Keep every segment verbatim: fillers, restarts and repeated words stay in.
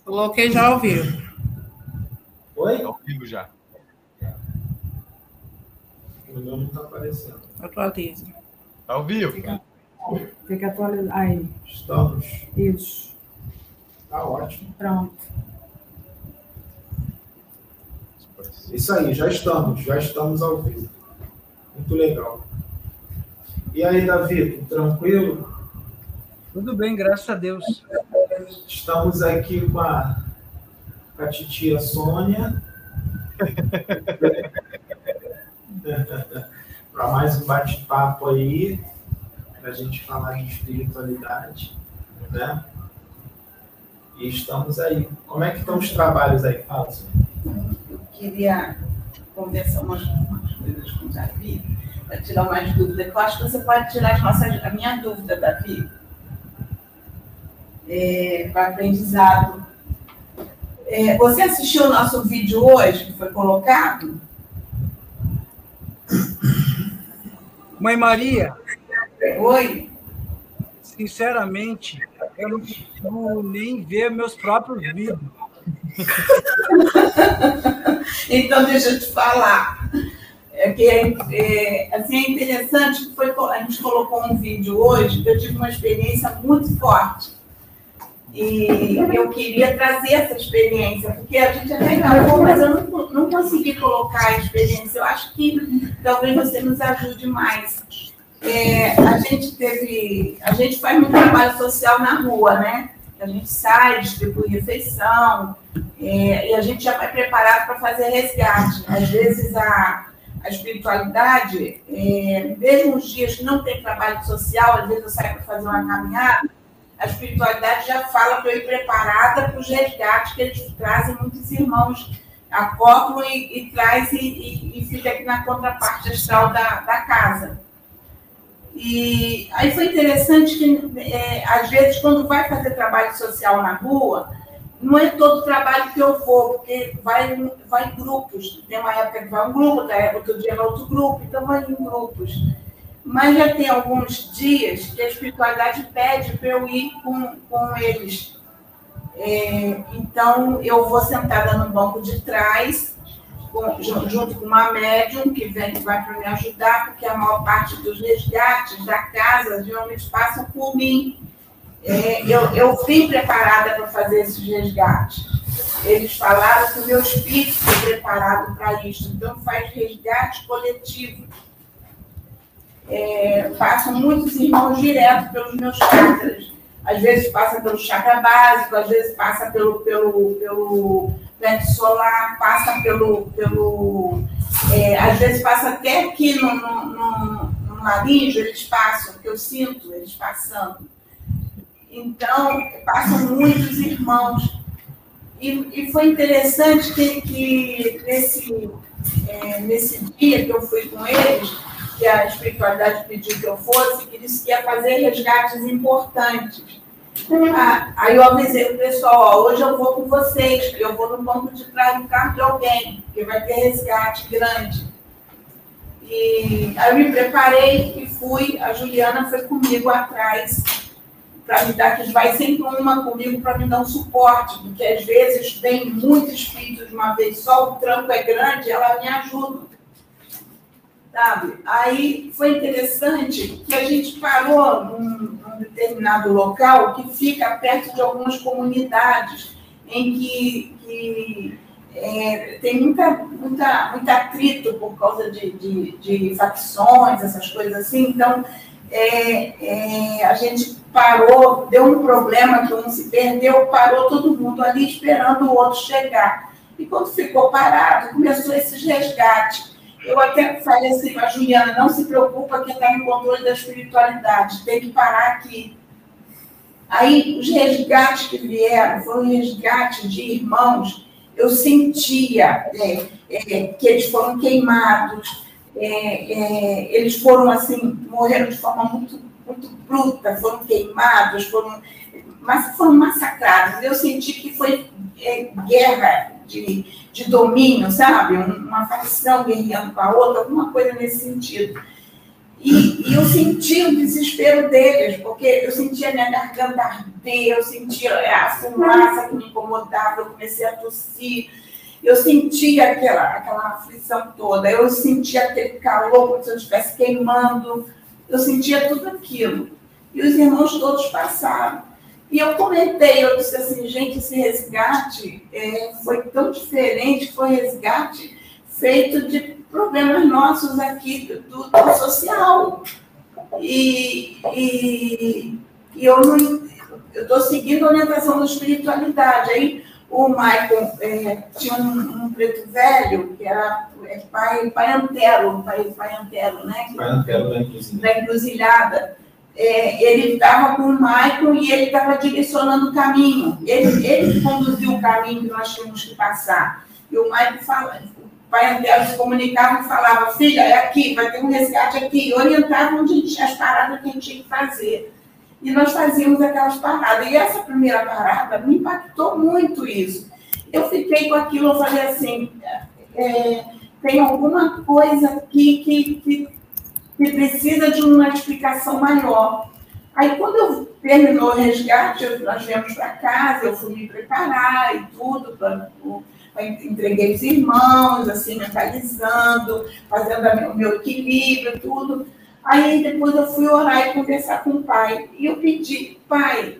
Coloquei já ao vivo. Oi? Ao vivo já. O meu não está aparecendo. Atualiza. Tá ao vivo. Fica, fica atualizado. Aí. Estamos. Isso. Tá ótimo. Pronto. Isso aí, já estamos. Já estamos ao vivo. Muito legal. E aí, Davi, tudo tranquilo? Tudo bem, graças a Deus. Estamos aqui com a, com a titia Sônia. Para mais um bate-papo aí, para a gente falar de espiritualidade, né? E estamos aí. Como é que estão os trabalhos aí, Fala, Sônia? Eu queria conversar umas, umas coisas com o Davi, para tirar umas dúvidas. Eu acho que você pode tirar as nossas, a minha dúvida, Davi, é, para aprendizado. É, você assistiu o nosso vídeo hoje, que foi colocado? Mãe Maria, Oi? sinceramente, eu não consigo nem ver meus próprios vídeos. Então, deixa eu te falar. É que é, assim, é interessante que foi, a gente colocou um vídeo hoje, que eu tive uma experiência muito forte. E eu queria trazer essa experiência, porque a gente até gravou, mas eu não, não consegui colocar a experiência. Eu acho que talvez você nos ajude mais. É, a gente teve, a gente faz muito trabalho social na rua, né? A gente sai, distribui refeição, é, e a gente já vai preparado para fazer resgate. Às vezes a, a espiritualidade, é, mesmo os dias que não tem trabalho social, às vezes eu saio para fazer uma caminhada, a espiritualidade já fala para eu ir preparada para os resgates que eles trazem, muitos irmãos acoplam e, e traz e, e, e fica aqui na contraparte astral da, da casa. E aí foi interessante que, é, às vezes, quando vai fazer trabalho social na rua, não é todo trabalho que eu vou, porque vai, vai em grupos. Tem uma época que vai um grupo, outro dia vai outro grupo, então vai em grupos. Mas já tem alguns dias que a espiritualidade pede para eu ir com, com eles. É, então, eu vou sentada no banco de trás, com, junto com uma médium que vem, que vai para me ajudar, porque a maior parte dos resgates da casa geralmente passam por mim. É, eu, eu vim preparada para fazer esses resgates. Eles falaram que o meu espírito foi preparado para isso. Então, faz resgate coletivo. É, passam muitos irmãos direto pelos meus chakras. Às vezes passa pelo chakra básico, às vezes passa pelo, pelo, pelo plexo solar, passa pelo... pelo é, às vezes passa até aqui no, no, no, no laríngeo, eles passam, que eu sinto eles passando. Então, passam muitos irmãos. E, e foi interessante que, que nesse, é, nesse dia que eu fui com eles, que a espiritualidade pediu que eu fosse, que disse que ia fazer resgates importantes. Ah, aí eu avisei o pessoal, ó, hoje eu vou com vocês, eu vou no banco de trás do carro de alguém, porque vai ter resgate grande. E aí eu me preparei e fui, a Juliana foi comigo atrás, para me dar, que vai sempre uma comigo para me dar um suporte, porque às vezes vem muitos espíritos de uma vez só, o tranco é grande, ela me ajuda. Sabe? Aí foi interessante que a gente parou num, num determinado local que fica perto de algumas comunidades em que, que é, tem muita, muita, muito atrito por causa de, de, de facções, essas coisas assim. Então, é, é, a gente parou, deu um problema que um se perdeu, parou todo mundo ali esperando o outro chegar. E quando ficou parado, começou esses resgates. Eu até falei assim para a Juliana, não se preocupa que está no controle da espiritualidade, tem que parar aqui. Aí, os resgates que vieram, foram resgates de irmãos, eu sentia é, é, que eles foram queimados, é, é, eles foram assim, morreram de forma muito, muito bruta, foram queimados, foram, mas foram massacrados. Eu senti que foi é, guerra de, de domínio, sabe? Uma facção guerreando com a outra, alguma coisa nesse sentido. E, e eu sentia o desespero deles, porque eu sentia a minha garganta arder, eu sentia a fumaça que me incomodava, eu comecei a tossir, eu sentia aquela, aquela aflição toda, eu sentia aquele calor como se eu estivesse queimando, eu sentia tudo aquilo. E os irmãos todos passaram. E eu comentei, eu disse assim, gente, esse resgate é, foi tão diferente, foi resgate feito de problemas nossos aqui do, do, do social. E, e, e eu estou seguindo a orientação da espiritualidade. Aí o Maicon é, tinha um, um preto velho, que era é, pai, pai Antero, pai, pai Antero, né? Pai Antero da Encruzilhada. Da Encruzilhada. É, ele estava com o Maicon e ele estava direcionando o caminho. Ele, ele conduziu o caminho que nós tínhamos que passar. E o Maicon fala, o pai Antero se comunicava e falava, filha, é aqui, vai ter um resgate aqui. E orientava onde a gente, as paradas que a gente tinha que fazer. E nós fazíamos aquelas paradas. E essa primeira parada me impactou muito isso. Eu fiquei com aquilo, eu falei assim, é, tem alguma coisa aqui que... que que precisa de uma explicação maior. Aí, quando eu terminou o resgate, nós viemos para casa, eu fui me preparar e tudo, pra, pra, entreguei os irmãos, assim, mentalizando, fazendo o meu equilíbrio, tudo. Aí, depois eu fui orar e conversar com o pai. E eu pedi, pai,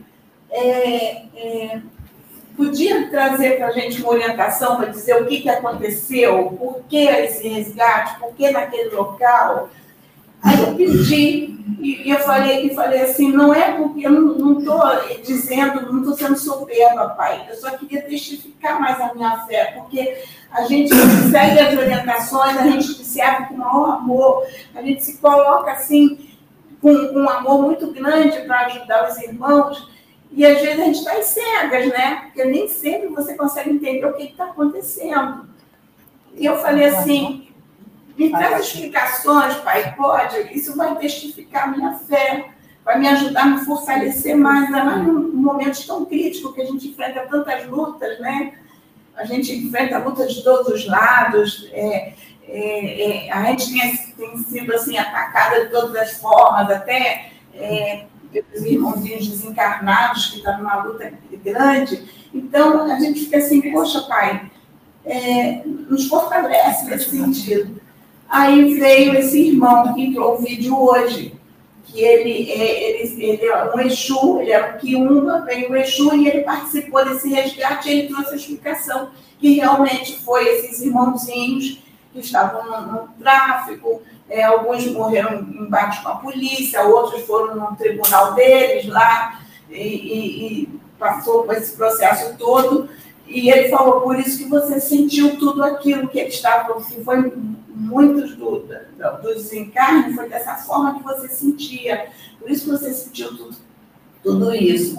é, é, podia trazer para a gente uma orientação para dizer o que, que aconteceu, por que esse resgate, por que naquele local. Aí eu pedi, e eu falei, e falei assim, não é porque eu não estou dizendo, não estou sendo soberba, pai, eu só queria testificar mais a minha fé, porque a gente segue as orientações, a gente se abre com o maior amor, a gente se coloca assim, com, com um amor muito grande para ajudar os irmãos, e às vezes a gente está em cegas, né? Porque nem sempre você consegue entender o que está acontecendo. E eu falei assim, me traz explicações, pai, pode? Isso vai testificar a minha fé, vai me ajudar a me fortalecer mais, ainda mais num momento tão crítico que a gente enfrenta tantas lutas, né? A gente enfrenta lutas de todos os lados, é, é, é, a gente tem, tem sido assim, atacada de todas as formas, até é, pelos irmãozinhos desencarnados que estão numa luta grande. Então, a gente fica assim, poxa, pai, é, nos fortalece nesse sentido. Aí veio esse irmão que entrou o vídeo hoje, que ele é, ele, ele é um Exu, ele é um Quiumba, veio o Exu e ele participou desse resgate e ele trouxe a explicação que realmente foi esses irmãozinhos que estavam no, no tráfico, é, alguns morreram em embate com a polícia, outros foram no tribunal deles lá e, e, e passou por esse processo todo. E ele falou, por isso que você sentiu tudo aquilo que ele estava, que foi muitos do, do, do desencarne, foi dessa forma que você sentia. Por isso que você sentiu tudo, tudo isso.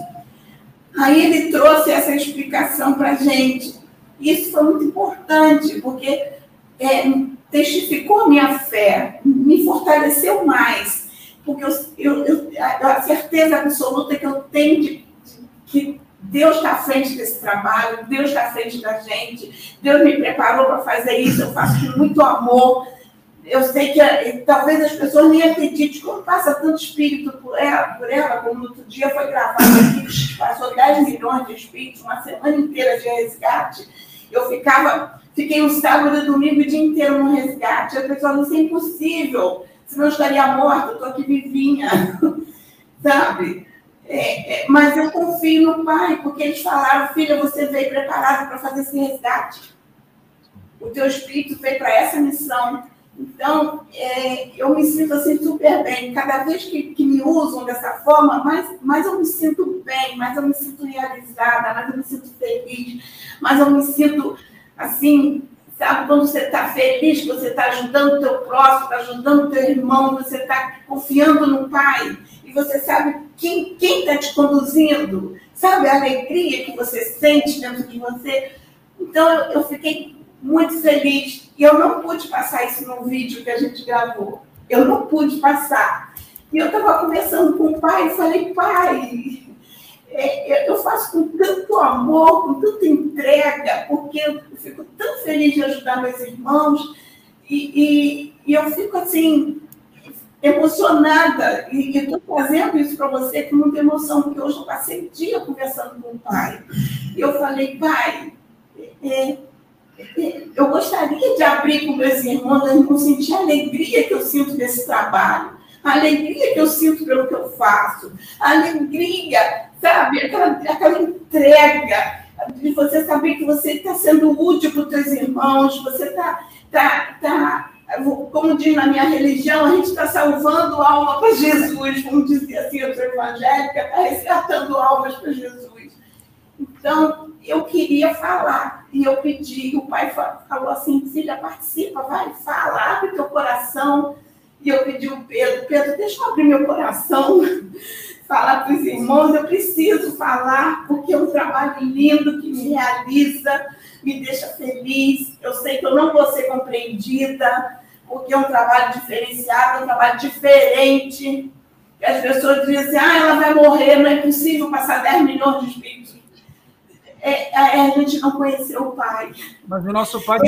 Aí ele trouxe essa explicação para a gente. Isso foi muito importante, porque é, testificou a minha fé, me fortaleceu mais. Porque eu, eu, eu, a certeza absoluta que eu tenho de que Deus está à frente desse trabalho, Deus está à frente da gente, Deus me preparou para fazer isso, eu faço com muito amor. Eu sei que talvez as pessoas nem acreditem como passa tanto espírito por ela, por ela, como no outro dia foi gravado aqui, passou dez milhões de espíritos, uma semana inteira de resgate. Eu ficava, fiquei um sábado e domingo o dia inteiro no resgate. A pessoa não, isso é impossível, senão eu estaria morta, eu estou aqui vivinha, sabe? É, é, mas eu confio no pai, porque eles falaram, filha, você veio preparada para fazer esse resgate. O teu espírito veio para essa missão. Então, é, eu me sinto assim super bem. Cada vez que, que me usam dessa forma, mais, mais eu me sinto bem, mais eu me sinto realizada, mais eu me sinto feliz, mais eu me sinto assim, sabe, quando você está feliz, você está ajudando o teu próximo, está ajudando o teu irmão, você está confiando no pai. E você sabe quem está te conduzindo, sabe a alegria que você sente dentro de você. Então, eu, eu fiquei muito feliz. E eu não pude passar isso no vídeo que a gente gravou. Eu não pude passar. E eu estava conversando com o pai e falei, pai, é, eu faço com tanto amor, com tanta entrega, porque eu fico tão feliz de ajudar meus irmãos. E, e, e eu fico assim... emocionada, e estou fazendo isso para você com muita emoção, porque hoje eu passei o dia conversando com o pai. E eu falei, pai, é, é, eu gostaria de abrir com meus irmãos, eu não sentir a alegria que eu sinto desse trabalho, a alegria que eu sinto pelo que eu faço, a alegria, sabe, aquela, aquela entrega de você saber que você está sendo útil para os seus irmãos, você está, tá, tá, como diz na minha religião, a gente está salvando alma para Jesus, vamos dizer assim, eu sou evangélica, está resgatando almas para Jesus. Então, eu queria falar, e eu pedi, o pai falou assim, filha, participa, vai, fala, abre teu coração. E eu pedi o Pedro, Pedro, deixa eu abrir meu coração, falar para os irmãos, eu preciso falar, porque é um trabalho lindo que me realiza, me deixa feliz. Eu sei que eu não vou ser compreendida, porque é um trabalho diferenciado, é um trabalho diferente. Que as pessoas dizem, ah, ela vai morrer, não é possível passar dez milhões de espíritos. É, a gente não conheceu o Pai. Mas o nosso Pai...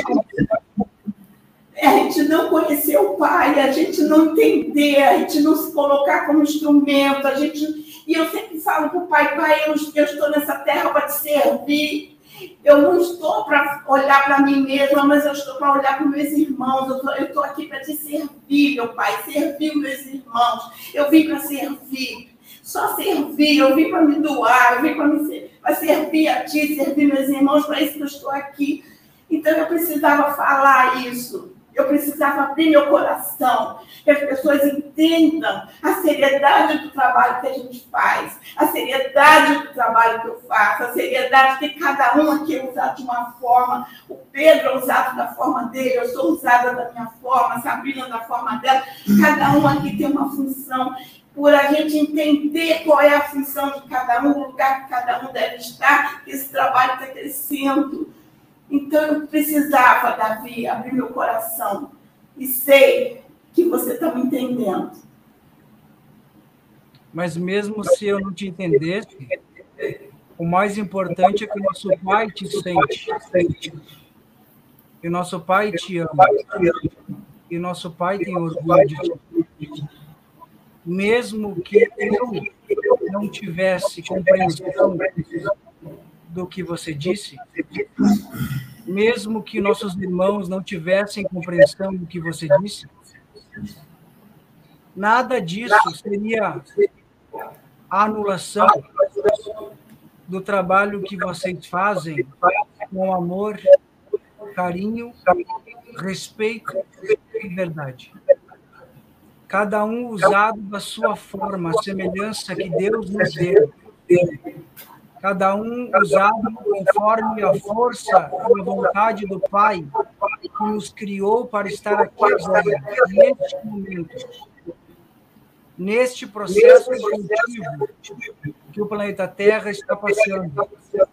A gente não conhecer o Pai, a gente não entender, a gente não se colocar como instrumento, a gente... E eu sempre falo para o Pai, Pai, eu, eu estou nessa terra para te servir, eu não estou para olhar para mim mesma, mas eu estou para olhar para os meus irmãos, eu estou, eu estou aqui para te servir, meu Pai, servir os meus irmãos, eu vim para servir, só servir, eu vim para me doar, eu vim para me para servir a Ti, servir meus irmãos, para isso que eu estou aqui. Então eu precisava falar isso. Eu precisava abrir meu coração, que as pessoas entendam a seriedade do trabalho que a gente faz, a seriedade do trabalho que eu faço, a seriedade que cada um aqui é usado de uma forma. O Pedro é usado da forma dele, eu sou usada da minha forma, a Sabrina da forma dela. Cada um aqui tem uma função. Por a gente entender qual é a função de cada um, o lugar que cada um deve estar, esse trabalho está crescendo. Então, eu precisava, Davi, abrir meu coração. E sei que você está me entendendo. Mas mesmo se eu não te entendesse, o mais importante é que o nosso Pai te sente. E o nosso Pai te ama. E o nosso Pai tem orgulho de ti. Mesmo que eu não tivesse compreensão do que você disse, mesmo que nossos irmãos não tivessem compreensão do que você disse, nada disso seria a anulação do trabalho que vocês fazem com amor, carinho, respeito e verdade. Cada um usado da sua forma, a semelhança que Deus nos deu. Cada um usado conforme a força e a vontade do Pai, que nos criou para estar aqui agora, neste momento, neste processo evolutivo que o planeta Terra está passando.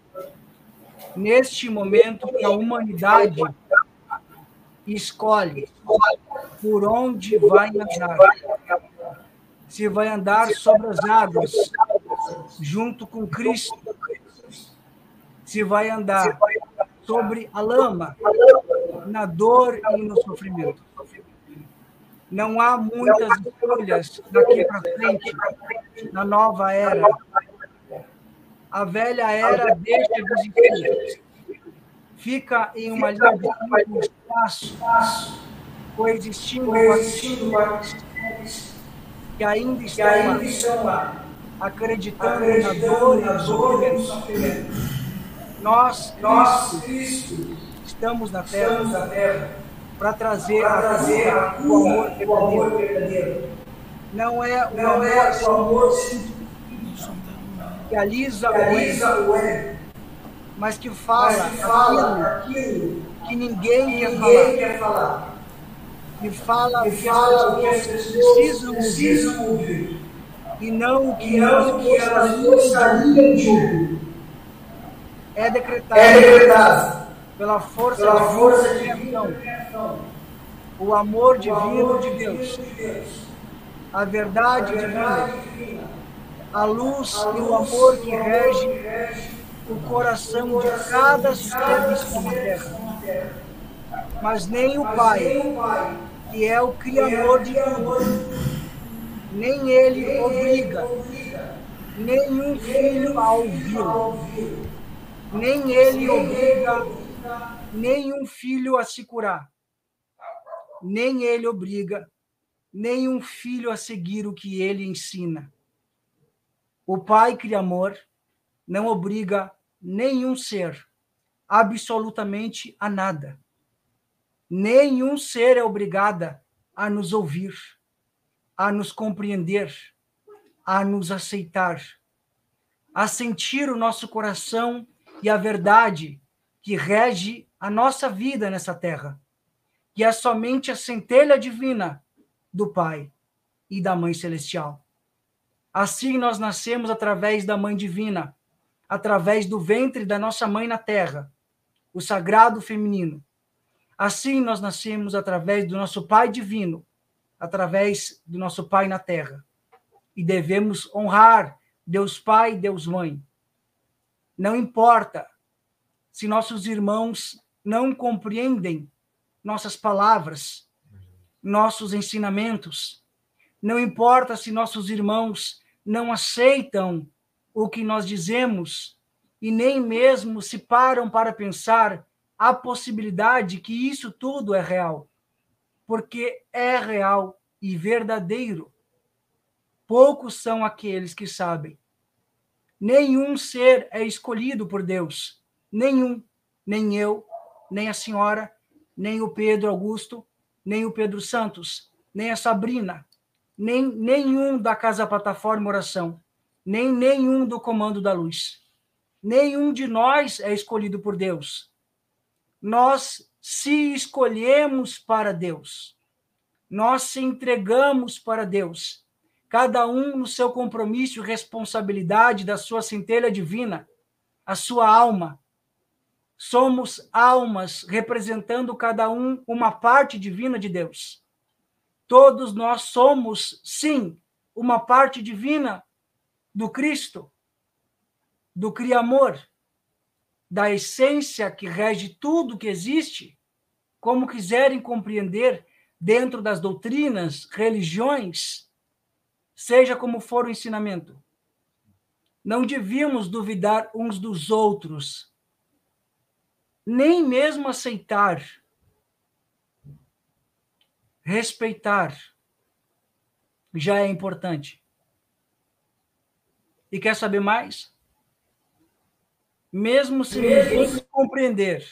Neste momento que a humanidade escolhe por onde vai andar. Se vai andar sobre as águas, junto com Cristo, se vai andar sobre a lama, na dor e no sofrimento. Não há muitas escolhas daqui para frente, na nova era. A velha era deixa de existir. Fica em uma linha de tempo, espaço, coexistindo que ainda estão lá, acreditando na dor e no sofrimento. Nós, nós, Cristo, estamos na Terra para trazer, trazer o amor verdadeiro. Não é o Não amor, é o amor que alisa o ego, mas que fala, mas que fala aquilo, aquilo que ninguém, ninguém quer, falar. quer falar. Que fala, que fala o que as pessoas precisam, precisam ouvir. E não o que, não que elas gostariam de ouvir. É decretado, é decretado pela força, pela de, força de criação, o amor divino de Deus, a verdade divina, a luz e o amor que rege o coração de cada ser na terra. Mas nem o Pai, que é o Criador de tudo, nem ele obriga nenhum filho a ouvi-lo, nem ele obriga nenhum filho a se curar, nem ele obriga nenhum filho a seguir o que ele ensina. O Pai cria amor, não obriga nenhum ser absolutamente a nada. Nenhum ser é obrigado a nos ouvir, a nos compreender, a nos aceitar, a sentir o nosso coração e a verdade que rege a nossa vida nessa terra, que é somente a centelha divina do Pai e da Mãe Celestial. Assim nós nascemos através da Mãe Divina, através do ventre da nossa Mãe na terra, o sagrado feminino. Assim nós nascemos através do nosso Pai Divino, através do nosso Pai na terra. E devemos honrar Deus Pai e Deus Mãe. Não importa se nossos irmãos não compreendem nossas palavras, nossos ensinamentos. Não importa se nossos irmãos não aceitam o que nós dizemos e nem mesmo se param para pensar a possibilidade que isso tudo é real. Porque é real e verdadeiro. Poucos são aqueles que sabem. Nenhum ser é escolhido por Deus. Nenhum. Nem eu, nem a senhora, nem o Pedro Augusto, nem o Pedro Santos, nem a Sabrina, nem nenhum da Casa Plataforma Oração, nem nenhum do Comando da Luz. Nenhum de nós é escolhido por Deus. Nós se escolhemos para Deus. Nós se entregamos para Deus. Cada um no seu compromisso e responsabilidade da sua centelha divina, a sua alma. Somos almas representando cada um uma parte divina de Deus. Todos nós somos, sim, uma parte divina do Cristo, do Criamor, da essência que rege tudo que existe, como quiserem compreender dentro das doutrinas, religiões, seja como for o ensinamento. Não devíamos duvidar uns dos outros, nem mesmo aceitar, respeitar, já é importante. E quer saber mais? Mesmo se ninguém nos compreender,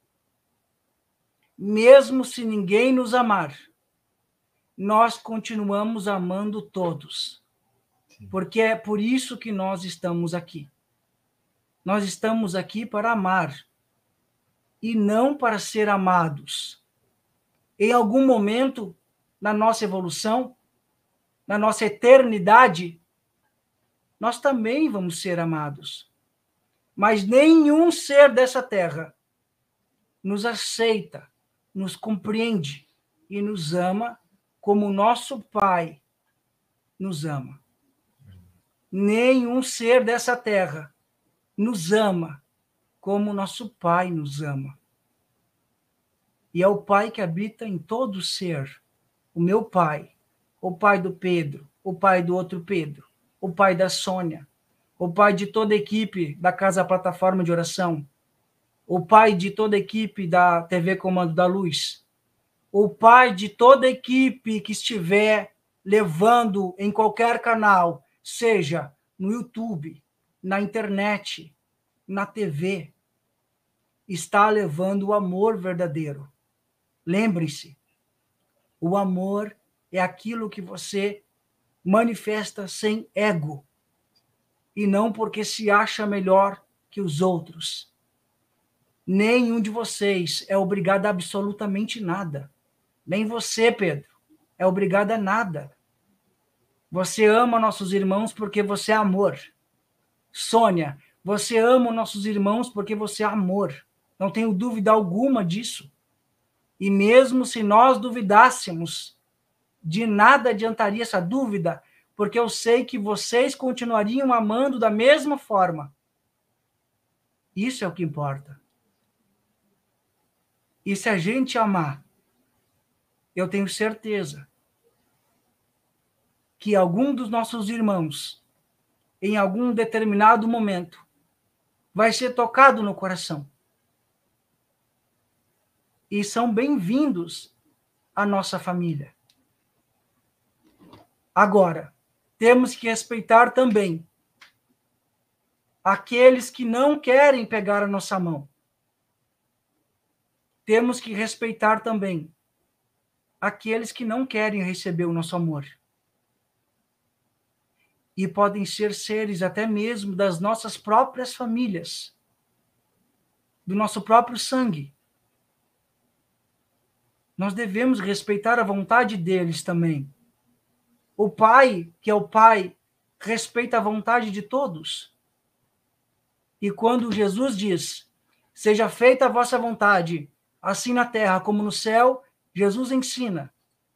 mesmo se ninguém nos amar, nós continuamos amando todos. Porque é por isso que nós estamos aqui. Nós estamos aqui para amar e não para ser amados. Em algum momento, na nossa evolução, na nossa eternidade, nós também vamos ser amados. Mas nenhum ser dessa terra nos aceita, nos compreende e nos ama como nosso Pai nos ama. Nenhum ser dessa terra nos ama como nosso Pai nos ama. E é o Pai que habita em todo ser. O meu Pai, o Pai do Pedro, o Pai do outro Pedro, o Pai da Sônia, o Pai de toda a equipe da Casa Plataforma de Oração, o Pai de toda a equipe da T V Comando da Luz, o Pai de toda a equipe que estiver levando em qualquer canal, seja no YouTube, na internet, na T V, está levando o amor verdadeiro. Lembre-se, o amor é aquilo que você manifesta sem ego, e não porque se acha melhor que os outros. Nenhum de vocês é obrigado a absolutamente nada. Nem você, Pedro, é obrigado a nada. Você ama nossos irmãos porque você é amor. Sônia, você ama nossos irmãos porque você é amor. Não tenho dúvida alguma disso. E mesmo se nós duvidássemos, de nada adiantaria essa dúvida, porque eu sei que vocês continuariam amando da mesma forma. Isso é o que importa. E se a gente amar, eu tenho certeza que algum dos nossos irmãos, em algum determinado momento, vai ser tocado no coração. E são bem-vindos à nossa família. Agora, temos que respeitar também aqueles que não querem pegar a nossa mão. Temos que respeitar também aqueles que não querem receber o nosso amor. E podem ser seres até mesmo das nossas próprias famílias, do nosso próprio sangue. Nós devemos respeitar a vontade deles também. O Pai, que é o Pai, respeita a vontade de todos. E quando Jesus diz, seja feita a vossa vontade, assim na terra como no céu, Jesus ensina.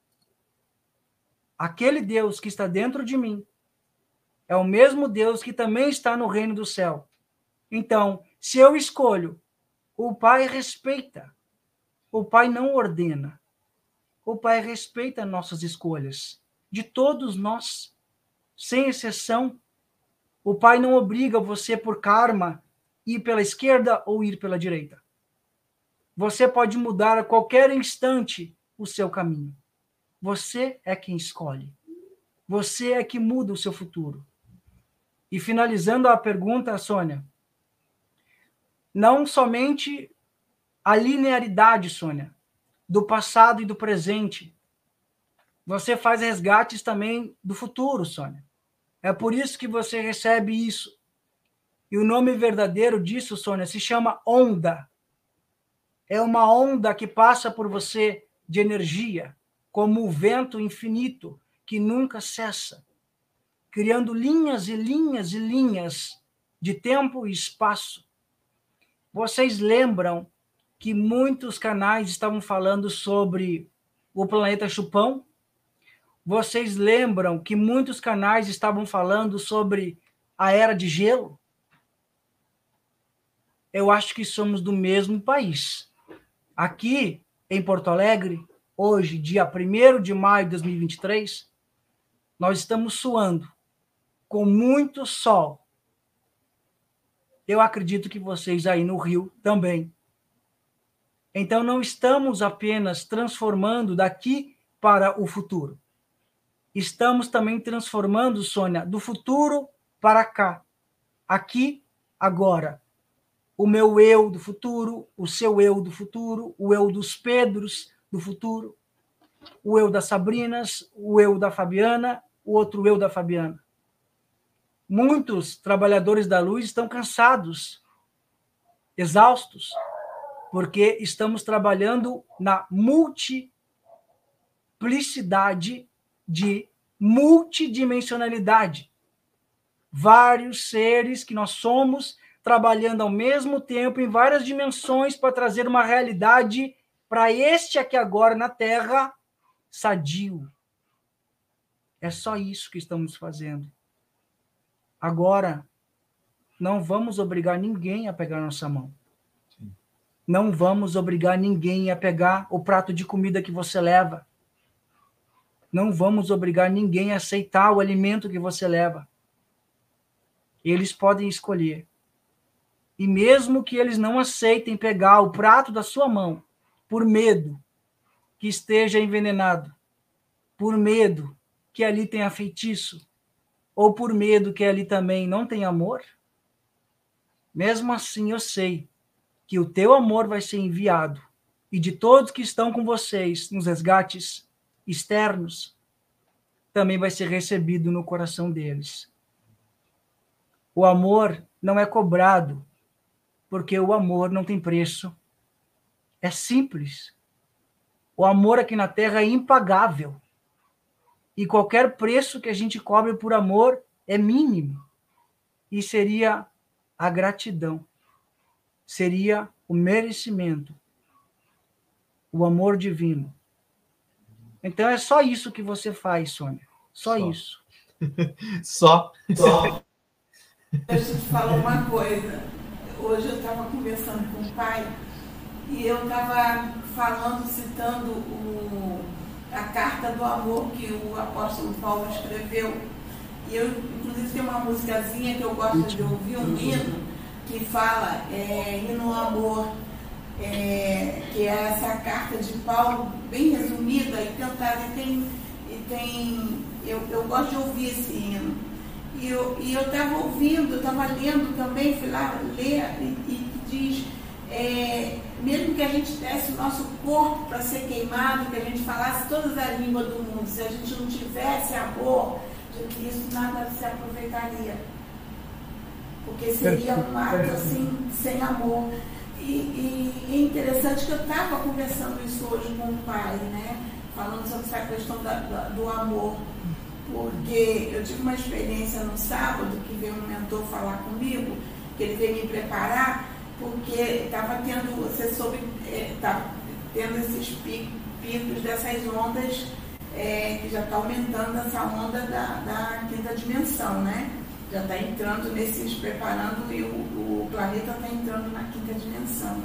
Aquele Deus que está dentro de mim é o mesmo Deus que também está no reino do céu. Então, se eu escolho, o Pai respeita. O Pai não ordena. O Pai respeita nossas escolhas. De todos nós, sem exceção. O Pai não obriga você por karma ir pela esquerda ou ir pela direita. Você pode mudar a qualquer instante o seu caminho. Você é quem escolhe. Você é que muda o seu futuro. E finalizando a pergunta, Sônia, não somente a linearidade, Sônia, do passado e do presente. Você faz resgates também do futuro, Sônia. É por isso que você recebe isso. E o nome verdadeiro disso, Sônia, se chama onda. É uma onda que passa por você de energia, como o vento infinito que nunca cessa, criando linhas e linhas e linhas de tempo e espaço. Vocês lembram que muitos canais estavam falando sobre o planeta Chupão? Vocês lembram que muitos canais estavam falando sobre a Era de Gelo? Eu acho que somos do mesmo país. Aqui, em Porto Alegre, hoje, dia primeiro de maio de dois mil e vinte e três, nós estamos suando com muito sol. Eu acredito que vocês aí no Rio também. Então, não estamos apenas transformando daqui para o futuro. Estamos também transformando, Sônia, do futuro para cá. Aqui, agora. O meu eu do futuro, o seu eu do futuro, o eu dos Pedros do futuro, o eu das Sabrinas, o eu da Fabiana, o outro eu da Fabiana. Muitos trabalhadores da luz estão cansados, exaustos, porque estamos trabalhando na multiplicidade de multidimensionalidade. Vários seres que nós somos trabalhando ao mesmo tempo em várias dimensões para trazer uma realidade para este aqui agora na Terra sadio. É só isso que estamos fazendo. Agora, não vamos obrigar ninguém a pegar nossa mão. Sim. Não vamos obrigar ninguém a pegar o prato de comida que você leva. Não vamos obrigar ninguém a aceitar o alimento que você leva. Eles podem escolher. E mesmo que eles não aceitem pegar o prato da sua mão, por medo que esteja envenenado, por medo que ali tenha feitiço, ou por medo que ali também não tenha amor, mesmo assim eu sei que o teu amor vai ser enviado, e de todos que estão com vocês nos resgates externos, também vai ser recebido no coração deles. O amor não é cobrado, porque o amor não tem preço. É simples. O amor aqui na Terra é impagável. E qualquer preço que a gente cobre por amor é mínimo. E seria a gratidão. Seria o merecimento. O amor divino. Então é só isso que você faz, Sônia. Só, só. isso. Só. Só. Deixa eu te falar uma coisa. Hoje eu estava conversando com o pai e eu estava falando, citando o, a carta do amor que o apóstolo Paulo escreveu. E eu, inclusive, tem uma musicazinha que eu gosto de ouvir, um hino, que fala é, hino ao amor, é, que é essa carta de Paulo, bem resumida e cantada, e tem, e tem eu, eu gosto de ouvir esse hino. E eu e eu estava ouvindo, eu estava lendo também, fui lá ler, e, e diz, é, mesmo que a gente desse o nosso corpo para ser queimado, que a gente falasse todas as línguas do mundo, se a gente não tivesse amor, isso nada se aproveitaria. Porque seria um ato assim, sem amor. E, e é interessante que eu estava conversando isso hoje com o pai, né? Falando sobre essa questão da, da, do amor. Porque eu tive uma experiência no sábado, que veio um mentor falar comigo, que ele veio me preparar, porque estava tendo, você soube, estava tendo esses picos dessas ondas, é, que já está aumentando essa onda da, da quinta dimensão, né? Já está entrando nesses, preparando, e o, o planeta está entrando na quinta dimensão.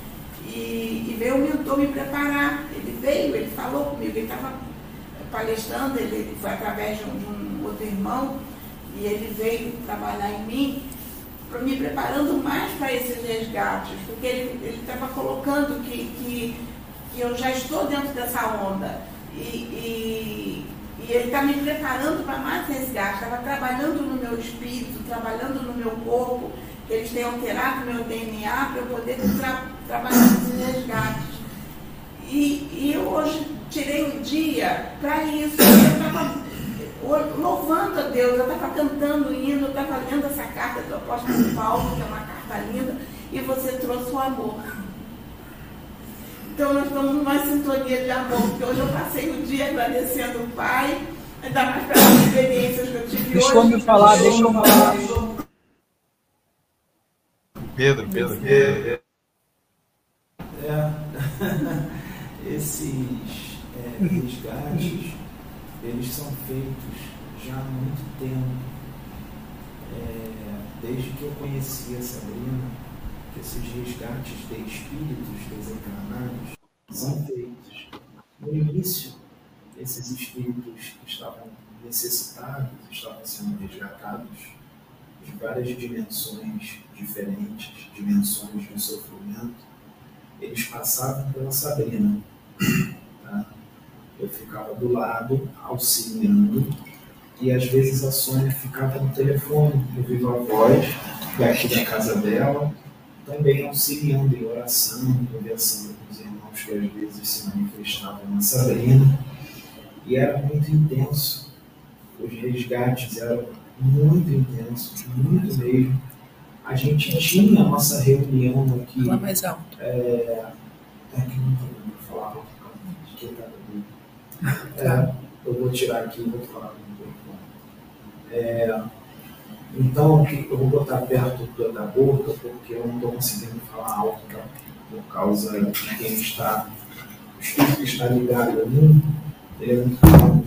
E, e veio o mentor me preparar. Ele veio, ele falou comigo, ele estava palestrando, ele, ele foi através de um, de um outro irmão, e ele veio trabalhar em mim, me preparando mais para esses resgates, porque ele estava colocando que, que, que eu já estou dentro dessa onda. E, e, e ele está me preparando para mais resgate, estava trabalhando no meu espírito, trabalhando no meu corpo, que eles têm alterado o meu D N A para eu poder tra trabalhar nesses resgates. E, e eu hoje tirei um dia para isso, eu estava louvando a Deus, eu estava cantando hino, eu estava lendo essa carta do apóstolo Paulo, que é uma carta linda, e você trouxe o amor. Então nós estamos numa sintonia de amor, porque hoje eu passei o dia agradecendo o Pai, ainda mais pelas experiências que eu tive deixa hoje. Deixa eu me falar, deixa eu me falar. Pedro, Pedro, Pedro. É, esses é, resgates, eles são feitos já há muito tempo. É, desde que eu conheci a Sabrina, que esses resgates de espíritos desencarnados são feitos. No início, esses espíritos estavam necessitados, estavam sendo resgatados de várias dimensões diferentes, dimensões de sofrimento. Eles passavam pela Sabrina. Tá? Eu ficava do lado, auxiliando, e às vezes a Sônia ficava no telefone, eu vivo a voz, perto da casa dela, também auxiliando em oração, conversando com os irmãos que às vezes se manifestavam na Sabrina. E era muito intenso. Os resgates eram muito intensos, muito mesmo. A gente tinha a nossa reunião aqui. Fala mais alto. É, é que não estou dando para falar, porque tá é, eu vou tirar aqui e vou falar com o microfone. É, então, eu vou botar perto da boca, porque eu não estou conseguindo falar alto, tá? Por causa de quem está, o espírito que está ligado a mim, ele é muito alto.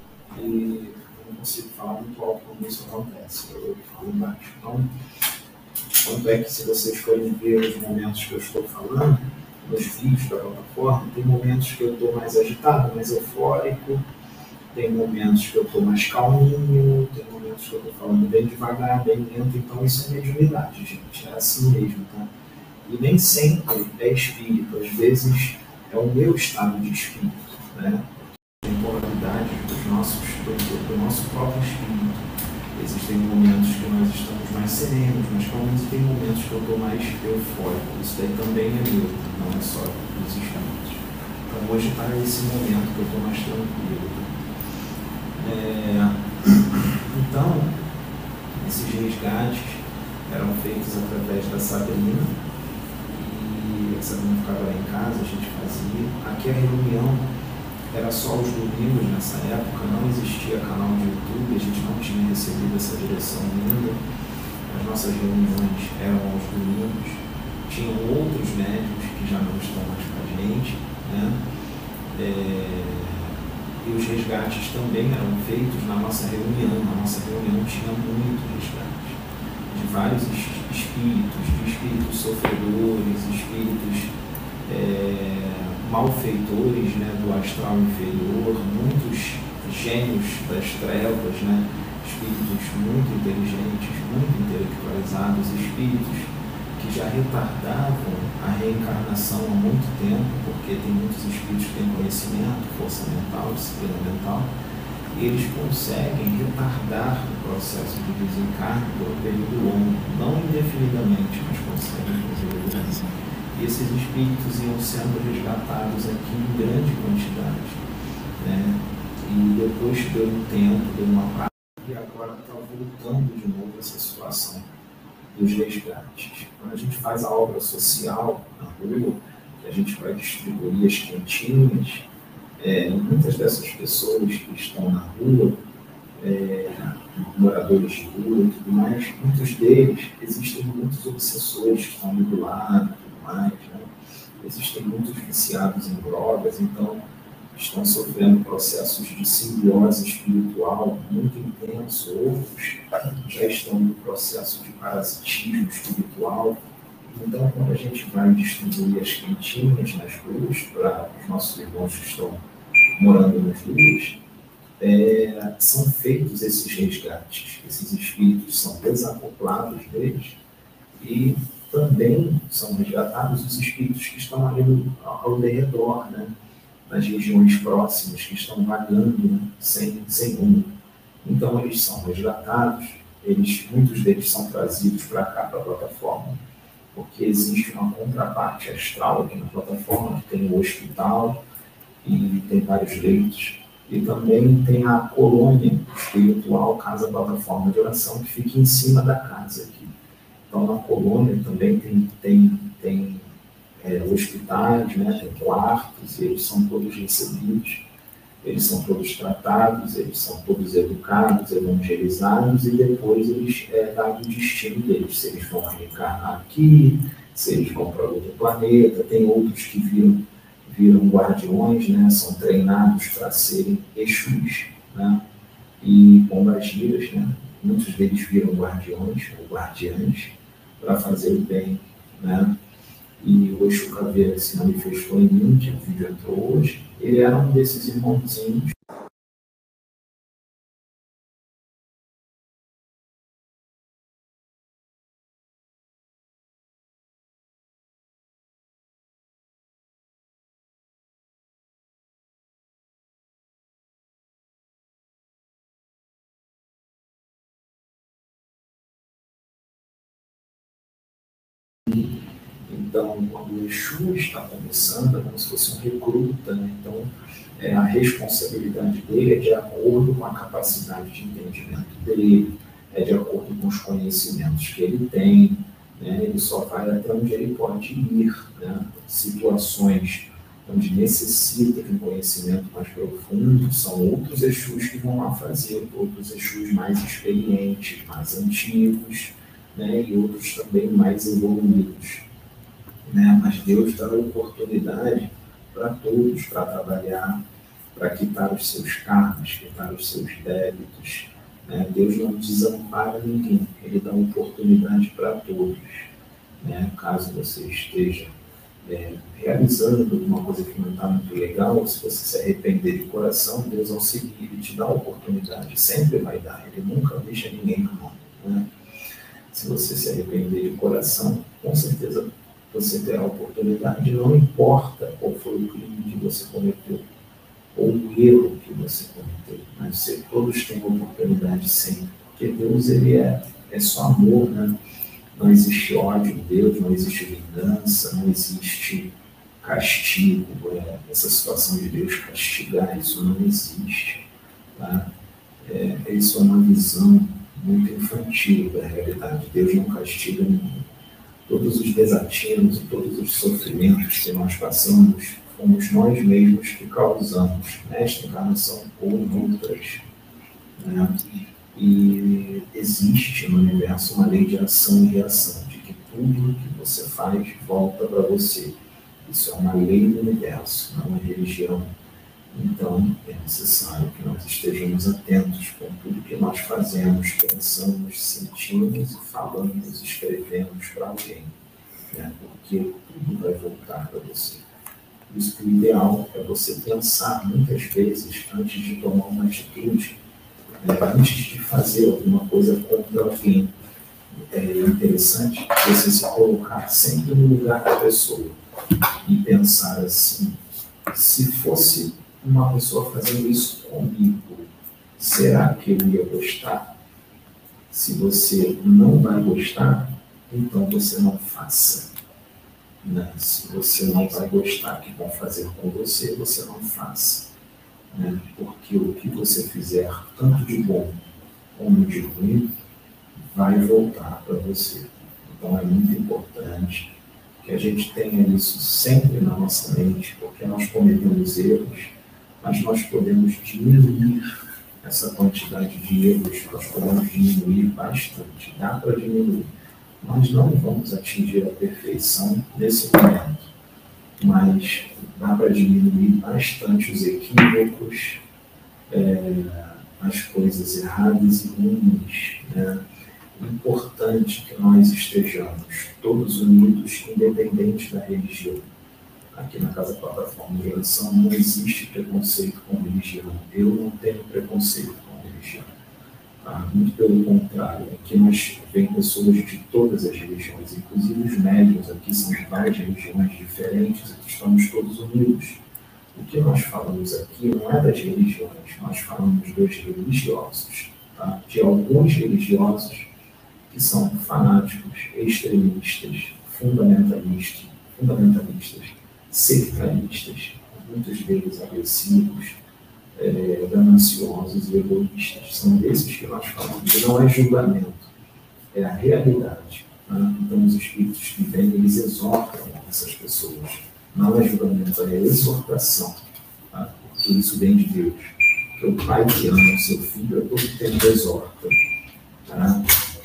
E eu não consigo falar muito alto quando isso acontece, eu falo baixo. Então, tanto é que se vocês forem ver os momentos que eu estou falando, nos vídeos da plataforma, tem momentos que eu estou mais agitado, mais eufórico, tem momentos que eu estou mais calminho, tem momentos que eu estou falando bem devagar, bem lento, então isso é mediunidade, gente, é assim mesmo, tá? E nem sempre é espírito, às vezes é o meu estado de espírito, né? Tem polaridade dos nossos, do, do nosso próprio espírito. Existem momentos que nós estamos mais serenos, mais calmos, e tem momentos que eu estou mais eufórico. Isso daí também é meu, não é só dos espíritos. Então hoje está esse momento que eu estou mais tranquilo. É... Então, esses resgates eram feitos através da Sabrina, e a Sabrina ficava lá em casa, a gente fazia. Aqui a reunião era só os domingos nessa época, não existia canal de YouTube, a gente não tinha recebido essa direção ainda. As nossas reuniões eram aos domingos. Tinham outros médios que já não estão mais com a gente, né? É... E os resgates também eram feitos na nossa reunião. Na nossa reunião tinha muitos resgates de vários espíritos, de espíritos sofredores, espíritos é, malfeitores, né, do astral inferior, muitos gênios das trevas, né, espíritos muito inteligentes, muito intelectualizados, espíritos que já retardavam a reencarnação há muito tempo, porque tem muitos espíritos que têm conhecimento, força mental, disciplina mental, e eles conseguem retardar o processo de desencarne por um período longo, não indefinidamente, mas conseguem por um período longo. E esses espíritos iam sendo resgatados aqui em grande quantidade, né? E depois deu um tempo, deu uma parte, e agora está voltando de novo essa situação dos resgates. Quando a gente faz a obra social na rua, que a gente vai distribuir as quentinhas, é, muitas dessas pessoas que estão na rua, é, moradores de rua e tudo mais, muitos deles, existem muitos obsessores que estão ali do lado e tudo mais, né? Existem muitos viciados em drogas, então estão sofrendo processos de simbiose espiritual muito intenso, outros já estão no processo de parasitismo espiritual. Então, quando a gente vai distribuir as quentinhas nas ruas para os nossos irmãos que estão morando nas ruas, é, são feitos esses resgates, esses espíritos são desacoplados deles e também são resgatados os espíritos que estão ali no, ao redor, né? Nas regiões próximas, que estão vagando, né? sem, sem rumo. Então, eles são resgatados, eles, muitos deles são trazidos para cá, para a plataforma, porque existe uma contraparte astral aqui na plataforma, que tem o hospital e tem vários leitos, e também tem a colônia espiritual, Casa Plataforma de Oração, que fica em cima da casa aqui. Então, na colônia também tem, tem, tem é, hospitais, né, tem quartos, e eles são todos recebidos, eles são todos tratados, eles são todos educados, evangelizados, e depois eles é dado o destino deles, se eles vão reencarnar aqui, se eles vão para outro planeta. Tem outros que viram, viram guardiões, né, são treinados para serem Exus, né, e pombagiras, né, muitos deles viram guardiões ou guardiães para fazer o bem, né. E o Exu Caveira se manifestou em mim, que o vídeo entrou hoje. Ele era um desses irmãozinhos. Então, quando o Exu está começando, é como se fosse um recruta, né? Então, é, a responsabilidade dele é de acordo com a capacidade de entendimento dele, é de acordo com os conhecimentos que ele tem, né? Ele só vai até onde ele pode ir, né? Situações onde necessita de um conhecimento mais profundo, são outros Exus que vão lá fazer, outros Exus mais experientes, mais antigos, né? E outros também mais evoluídos. Né? Mas Deus dá a oportunidade para todos, para trabalhar, para quitar os seus karmas, quitar os seus débitos. Né? Deus não desampara ninguém, Ele dá oportunidade para todos. Né? Caso você esteja é, realizando alguma coisa que não está muito legal, se você se arrepender de coração, Deus auxilia, Ele te dá a oportunidade, sempre vai dar, Ele nunca deixa ninguém na mão. Né? Se você se arrepender de coração, com certeza você terá a oportunidade, não importa qual foi o crime que você cometeu, ou o erro que você cometeu, mas você, todos têm oportunidade sempre, porque Deus ele é, é só amor, né? Não existe ódio em Deus, não existe vingança, não existe castigo, é, essa situação de Deus castigar, isso não existe. Tá? É, isso é uma visão muito infantil da realidade. Deus não castiga ninguém. Todos os desatinos e todos os sofrimentos que nós passamos, fomos nós mesmos que causamos nesta encarnação ou em outras. Né? E existe no universo uma lei de ação e reação, de que tudo que você faz volta para você. Isso é uma lei do universo, não é uma religião. Então, é necessário que nós estejamos atentos com tudo que nós fazemos, pensamos, sentimos e falamos, escrevemos para alguém. né? Porque tudo vai voltar para você. Por isso que o ideal é você pensar muitas vezes antes de tomar uma atitude, né? Antes de fazer alguma coisa contra alguém. É interessante você se colocar sempre no lugar da pessoa e pensar assim: se fosse uma pessoa fazendo isso comigo, será que eu ia gostar? Se você não vai gostar, então você não faça. Né? Se você não vai gostar que vão fazer com você, você não faça. Né? Porque o que você fizer, tanto de bom como de ruim, vai voltar para você. Então é muito importante que a gente tenha isso sempre na nossa mente, porque nós cometemos erros, mas nós podemos diminuir essa quantidade de erros, nós podemos diminuir bastante, dá para diminuir. Nós não vamos atingir a perfeição nesse momento, mas dá para diminuir bastante os equívocos, é, as coisas erradas e ruins, né? Importante que nós estejamos todos unidos, independente da religião. Aqui na Casa Plataforma de Oração não existe preconceito com religião. Eu não tenho preconceito com religião. Tá? Muito pelo contrário, aqui nós vem pessoas de todas as religiões, inclusive os médiuns aqui são de várias religiões diferentes, aqui estamos todos unidos. O que nós falamos aqui não é das religiões, nós falamos dos religiosos, tá? De alguns religiosos que são fanáticos, extremistas, fundamentalistas, fundamentalistas, sectaristas, muitos deles agressivos, é, gananciosos e egoístas. São desses que nós falamos. E não é julgamento, é a realidade. Né? Então, os espíritos que vêm, eles exortam essas pessoas. Não é julgamento, é exortação. Tá? Porque isso vem de Deus. Porque o pai que ama o seu filho, a todo tempo exorta. Tá?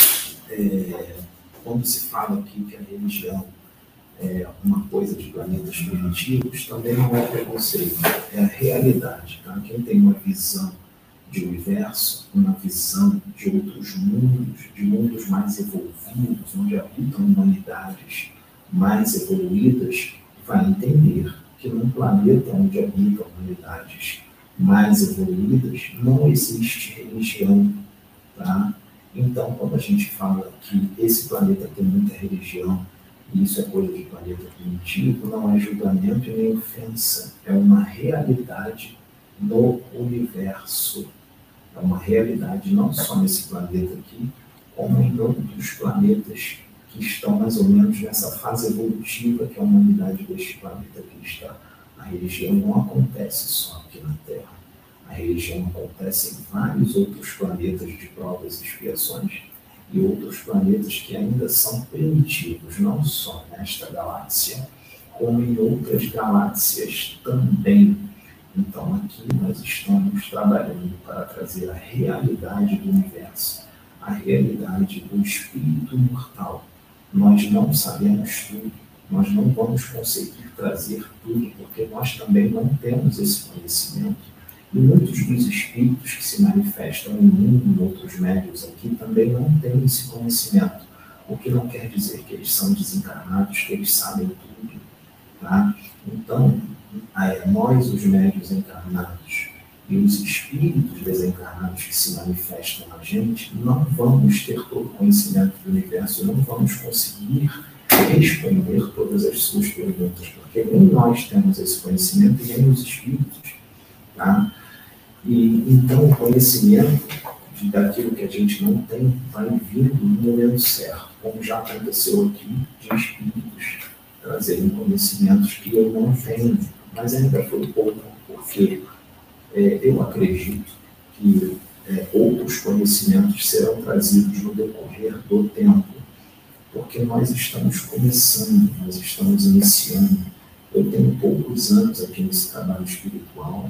É, quando se fala aqui que a religião é uma coisa de planetas primitivos, também não é preconceito, é a realidade. Tá? Quem tem uma visão de universo, uma visão de outros mundos, de mundos mais evolvidos, onde habitam humanidades mais evoluídas, vai entender que num planeta onde habitam humanidades mais evoluídas, não existe religião. Tá? Então, quando a gente fala que esse planeta tem muita religião, e isso é coisa de planeta primitivo, não é julgamento nem ofensa, é uma realidade no universo. É uma realidade não só nesse planeta aqui, como em outros planetas que estão mais ou menos nessa fase evolutiva que a humanidade deste planeta aqui está. A religião não acontece só aqui na Terra. A religião acontece em vários outros planetas de provas e expiações e outros planetas que ainda são primitivos, não só nesta galáxia, como em outras galáxias também. Então, aqui nós estamos trabalhando para trazer a realidade do universo, a realidade do espírito imortal. Nós não sabemos tudo, nós não vamos conseguir trazer tudo, porque nós também não temos esse conhecimento. E muitos dos espíritos que se manifestam em mim, em outros médios aqui, também não têm esse conhecimento. O que não quer dizer que eles são desencarnados, que eles sabem tudo. Tá? Então, nós, os médios encarnados, e os espíritos desencarnados que se manifestam na gente, não vamos ter todo o conhecimento do universo, não vamos conseguir responder todas as suas perguntas, porque nem nós temos esse conhecimento e nem os espíritos. Tá? E, então, o conhecimento de, daquilo que a gente não tem vai vindo no momento certo, como já aconteceu aqui, de espíritos trazerem conhecimentos que eu não tenho, mas ainda foi pouco, porque é, eu acredito que é, outros conhecimentos serão trazidos no decorrer do tempo, porque nós estamos começando, nós estamos iniciando. Eu tenho poucos anos aqui nesse trabalho espiritual,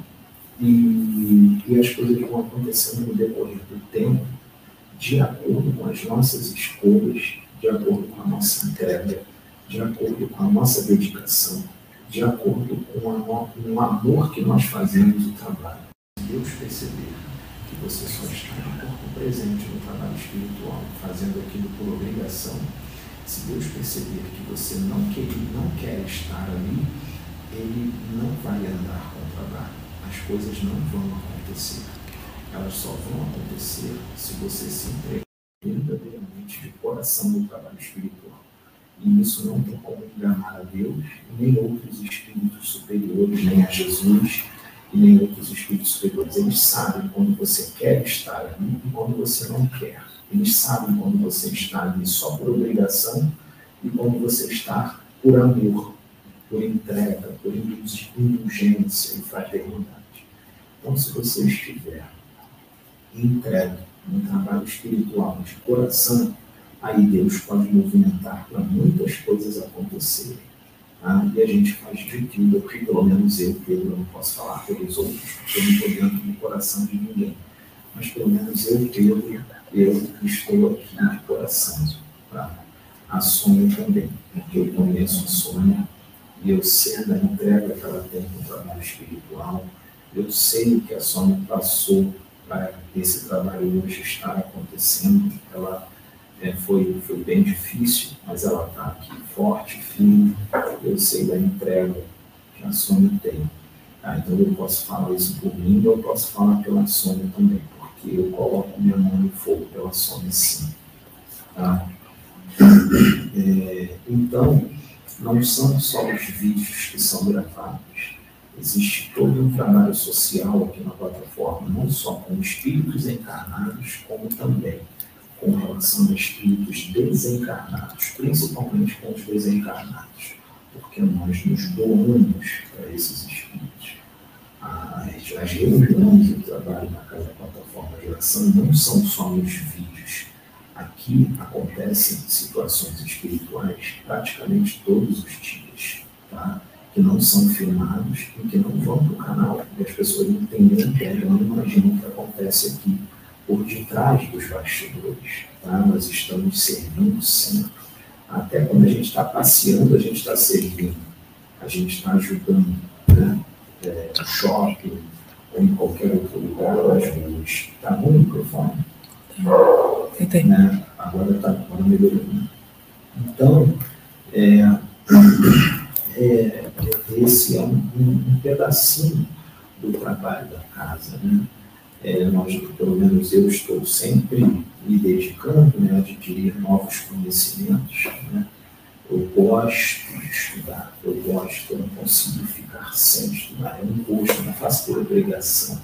E, e as coisas vão acontecendo no decorrer do tempo, de acordo com as nossas escolhas, de acordo com a nossa entrega, de acordo com a nossa dedicação, de acordo com, a, com o amor que nós fazemos no trabalho. Se Deus perceber que você só está em corpo presente no trabalho espiritual, fazendo aquilo por obrigação, Se Deus perceber que você não quer, não quer estar ali, Ele não vai andar com trabalho. As coisas não vão acontecer. Elas só vão acontecer se você se entregar verdadeiramente de coração no trabalho espiritual. E isso não tem como enganar a Deus, nem outros espíritos superiores, nem a Jesus, e nem outros espíritos superiores. Eles sabem quando você quer estar ali e quando você não quer. Eles sabem quando você está ali só por obrigação e quando você está por amor, por entrega, por indulgência e fraternidade. Então, se você estiver entregue no trabalho espiritual de coração, aí Deus pode movimentar para muitas coisas acontecerem. Tá? E a gente faz de tudo, porque pelo menos eu, Pedro, eu não posso falar pelos outros, porque eu não estou dentro do coração de ninguém. Mas pelo menos eu, Pedro, eu estou aqui de coração. Tá? A Sônia também, porque eu conheço a Sônia e eu sei da entrega que ela tem no trabalho espiritual. Eu sei o que a Sônia passou para esse trabalho hoje estar acontecendo. Ela é, foi, foi bem difícil, mas ela está aqui forte, firme. Eu sei da entrega que a Sônia tem. Tá? Então eu posso falar isso por mim, eu posso falar pela Sônia também, porque eu coloco minha mão no fogo pela Sônia sim. Tá? É, então, não são só os vídeos que são gravados. Existe todo um trabalho social aqui na plataforma, não só com espíritos encarnados, como também com relação a espíritos desencarnados, principalmente com os desencarnados, porque nós nos doamos para esses espíritos. As, as reuniões de trabalho na Casa Plataforma de Oração não são só nos vídeos. Aqui acontecem situações espirituais praticamente todos os dias, tá? Que não são filmados e que não vão para o canal. E as pessoas não entendem, entendem, não imaginam o que acontece aqui por detrás dos bastidores. Tá? Nós estamos servindo sempre. Até quando a gente está passeando, a gente está servindo. A gente está ajudando, né? É, no shopping ou em qualquer outro lugar, nas ruas. Está bom o microfone? Entendi. Né? Agora está melhorando. Então, é, é, esse é um, um, um pedacinho do trabalho da casa. Né? É, nós, pelo menos eu, estou sempre me dedicando, né, a adquirir novos conhecimentos. Né? Eu gosto de estudar, eu gosto, eu não consigo ficar sem estudar. Eu não gosto, eu não faço por obrigação.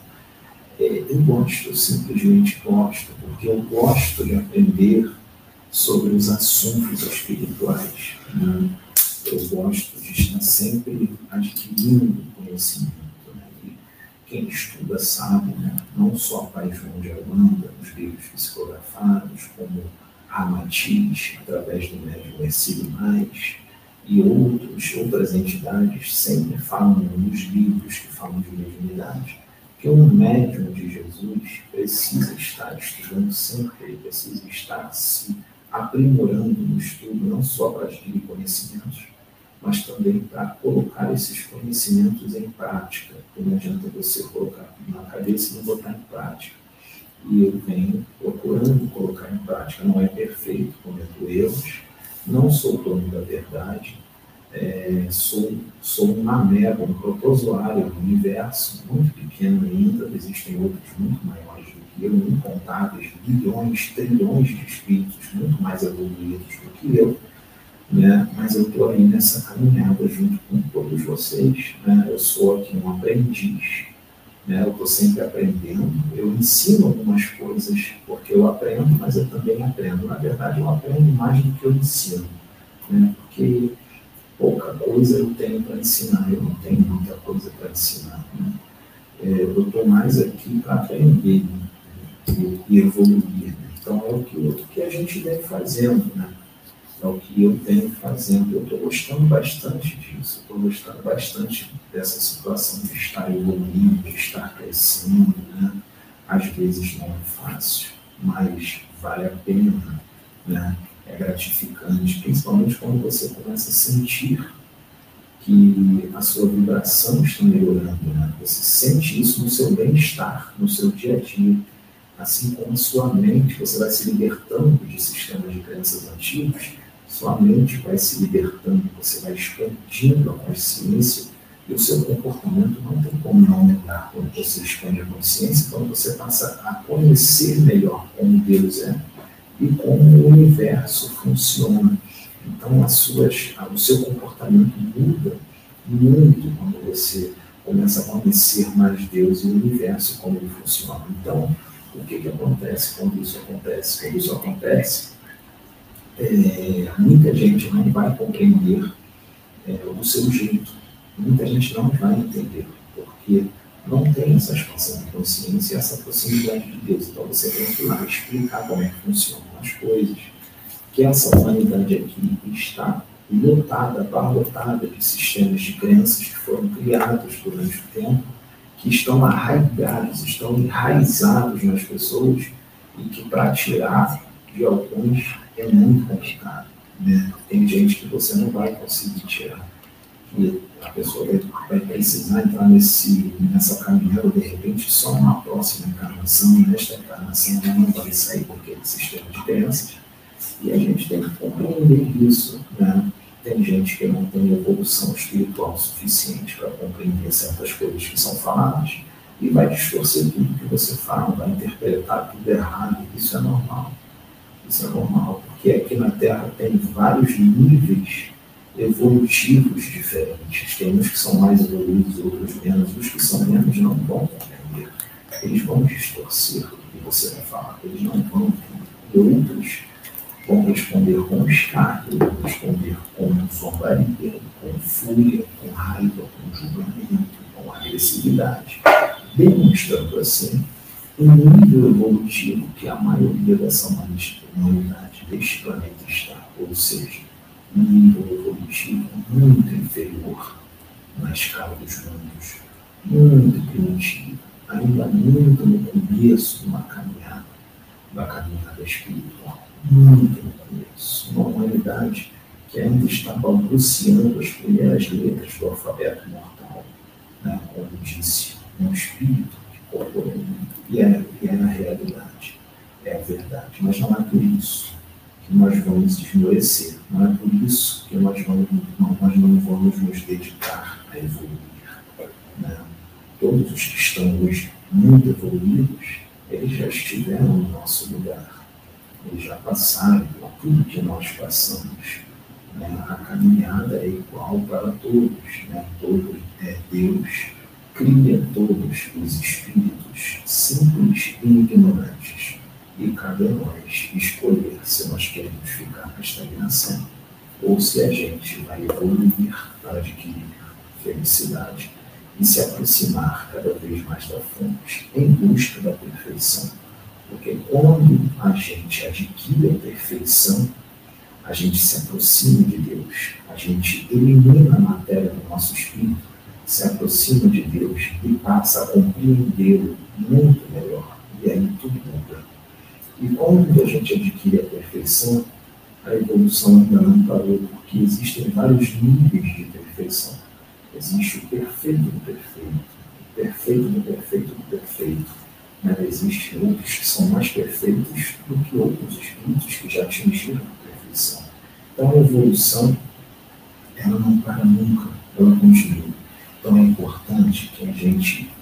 Eu gosto, eu simplesmente gosto, porque eu gosto de aprender sobre os assuntos espirituais. Né? Eu gosto de estar sempre adquirindo conhecimento. Né? E quem estuda sabe, né? Não só Pai João de Holanda, nos livros psicografados, como Ramatiz, através do médium Ercílio Mais, e outros, outras entidades sempre falam nos livros que falam de mediunidade. Que um médium de Jesus precisa estar estudando sempre, ele precisa estar se aprimorando no estudo, não só para adquirir conhecimentos, mas também para colocar esses conhecimentos em prática. Porque não adianta você colocar na cabeça e não botar em prática. E eu venho procurando colocar em prática. Não é perfeito, cometo erros, não sou dono da verdade. É, sou, sou um mamego, um protozoário, um universo muito pequeno ainda, existem outros muito maiores do que eu, incontáveis, bilhões, trilhões de espíritos muito mais evoluídos do que eu, né? Mas eu estou aí nessa caminhada junto com todos vocês, né? Eu sou aqui um aprendiz, né? Eu estou sempre aprendendo, eu ensino algumas coisas porque eu aprendo, mas eu também aprendo. Na verdade, eu aprendo mais do que eu ensino, né? Porque pouca coisa eu tenho para ensinar, eu não tenho muita coisa para ensinar. Né? É, eu estou mais aqui para aprender, né? e, e evoluir. Né? Então é o que, o que a gente vem fazendo, né? É o que eu venho fazendo. Eu estou gostando bastante disso, estou gostando bastante dessa situação de estar evoluindo, de estar crescendo. Né? Às vezes não é fácil, mas vale a pena, né? É gratificante, principalmente quando você começa a sentir que a sua vibração está melhorando, né? Você sente isso no seu bem-estar, no seu dia a dia. Assim como a sua mente, você vai se libertando de sistemas de crenças antigos sua mente vai se libertando, você vai expandindo a consciência e o seu comportamento não tem como não mudar quando você expande a consciência, quando você passa a conhecer melhor como Deus é e como o universo funciona. Então, as suas, o seu comportamento muda muito quando você começa a conhecer mais Deus e o universo, como ele funciona. Então, o que, que acontece quando isso acontece? Quando isso acontece, é, muita gente não vai compreender é, o seu jeito. Muita gente não vai entender, porque não tem essa expansão de consciência e essa proximidade de Deus. Então, você tem que ir lá explicar como é que funcionam as coisas. Que essa humanidade aqui está lotada, abarrotada de sistemas de crenças que foram criados durante o tempo, que estão arraigados, estão enraizados nas pessoas e que para tirar de alguns é muito complicado. Né? Tem gente que você não vai conseguir tirar. E a pessoa vai, vai precisar entrar nesse, nessa caminhada, de repente, só na próxima encarnação, nesta encarnação ela não vai sair daquele sistema de crenças. E a gente tem que compreender isso, né? Tem gente que não tem evolução espiritual suficiente para compreender certas coisas que são faladas e vai distorcer tudo que você fala, vai interpretar tudo errado. Isso é normal. Isso é normal, porque aqui na Terra tem vários níveis evolutivos diferentes. Tem uns que são mais evoluídos, outros menos. Os que são menos não vão compreender. Eles vão distorcer o que você vai falar. Eles não vão entender. E outros vão responder com escárnio, vão responder com zombaria, com fúria, com raiva, com julgamento, com agressividade, demonstrando assim um nível evolutivo que a maioria dessa humanidade deste planeta está, ou seja, um nível evolutivo muito inferior na escala dos mundos, muito primitivo, ainda muito no começo de uma caminhada, da caminhada espiritual. Muito no começo, uma humanidade que ainda está balbuciando as primeiras letras do alfabeto mortal, né? Como disse, um espírito que corporou e é, e é na realidade, é a verdade. Mas não é por isso que nós vamos esmorecer, não é por isso que nós, vamos, não, nós não vamos nos dedicar a evoluir. Né? Todos os que estão hoje muito evoluídos, eles já estiveram no nosso lugar. Eles já passaram por tudo que nós passamos. Né? A caminhada é igual para todos. Né? Todo é Deus cria todos os espíritos simples e ignorantes. E cabe a nós escolher se nós queremos ficar na estagnação ou se a gente vai evoluir para adquirir felicidade e se aproximar cada vez mais da fonte em busca da perfeição. Porque quando a gente adquire a perfeição, a gente se aproxima de Deus, a gente elimina a matéria do nosso espírito, se aproxima de Deus e passa a compreendê-lo muito melhor. E aí tudo muda. E quando a gente adquire a perfeição, a evolução ainda não parou, porque existem vários níveis de perfeição. Existe o perfeito do perfeito, o perfeito do perfeito do perfeito. Mas existem outros que são mais perfeitos do que outros espíritos que já atingiram a perfeição. Então a evolução, ela não para nunca, ela continua. Então é importante que a gente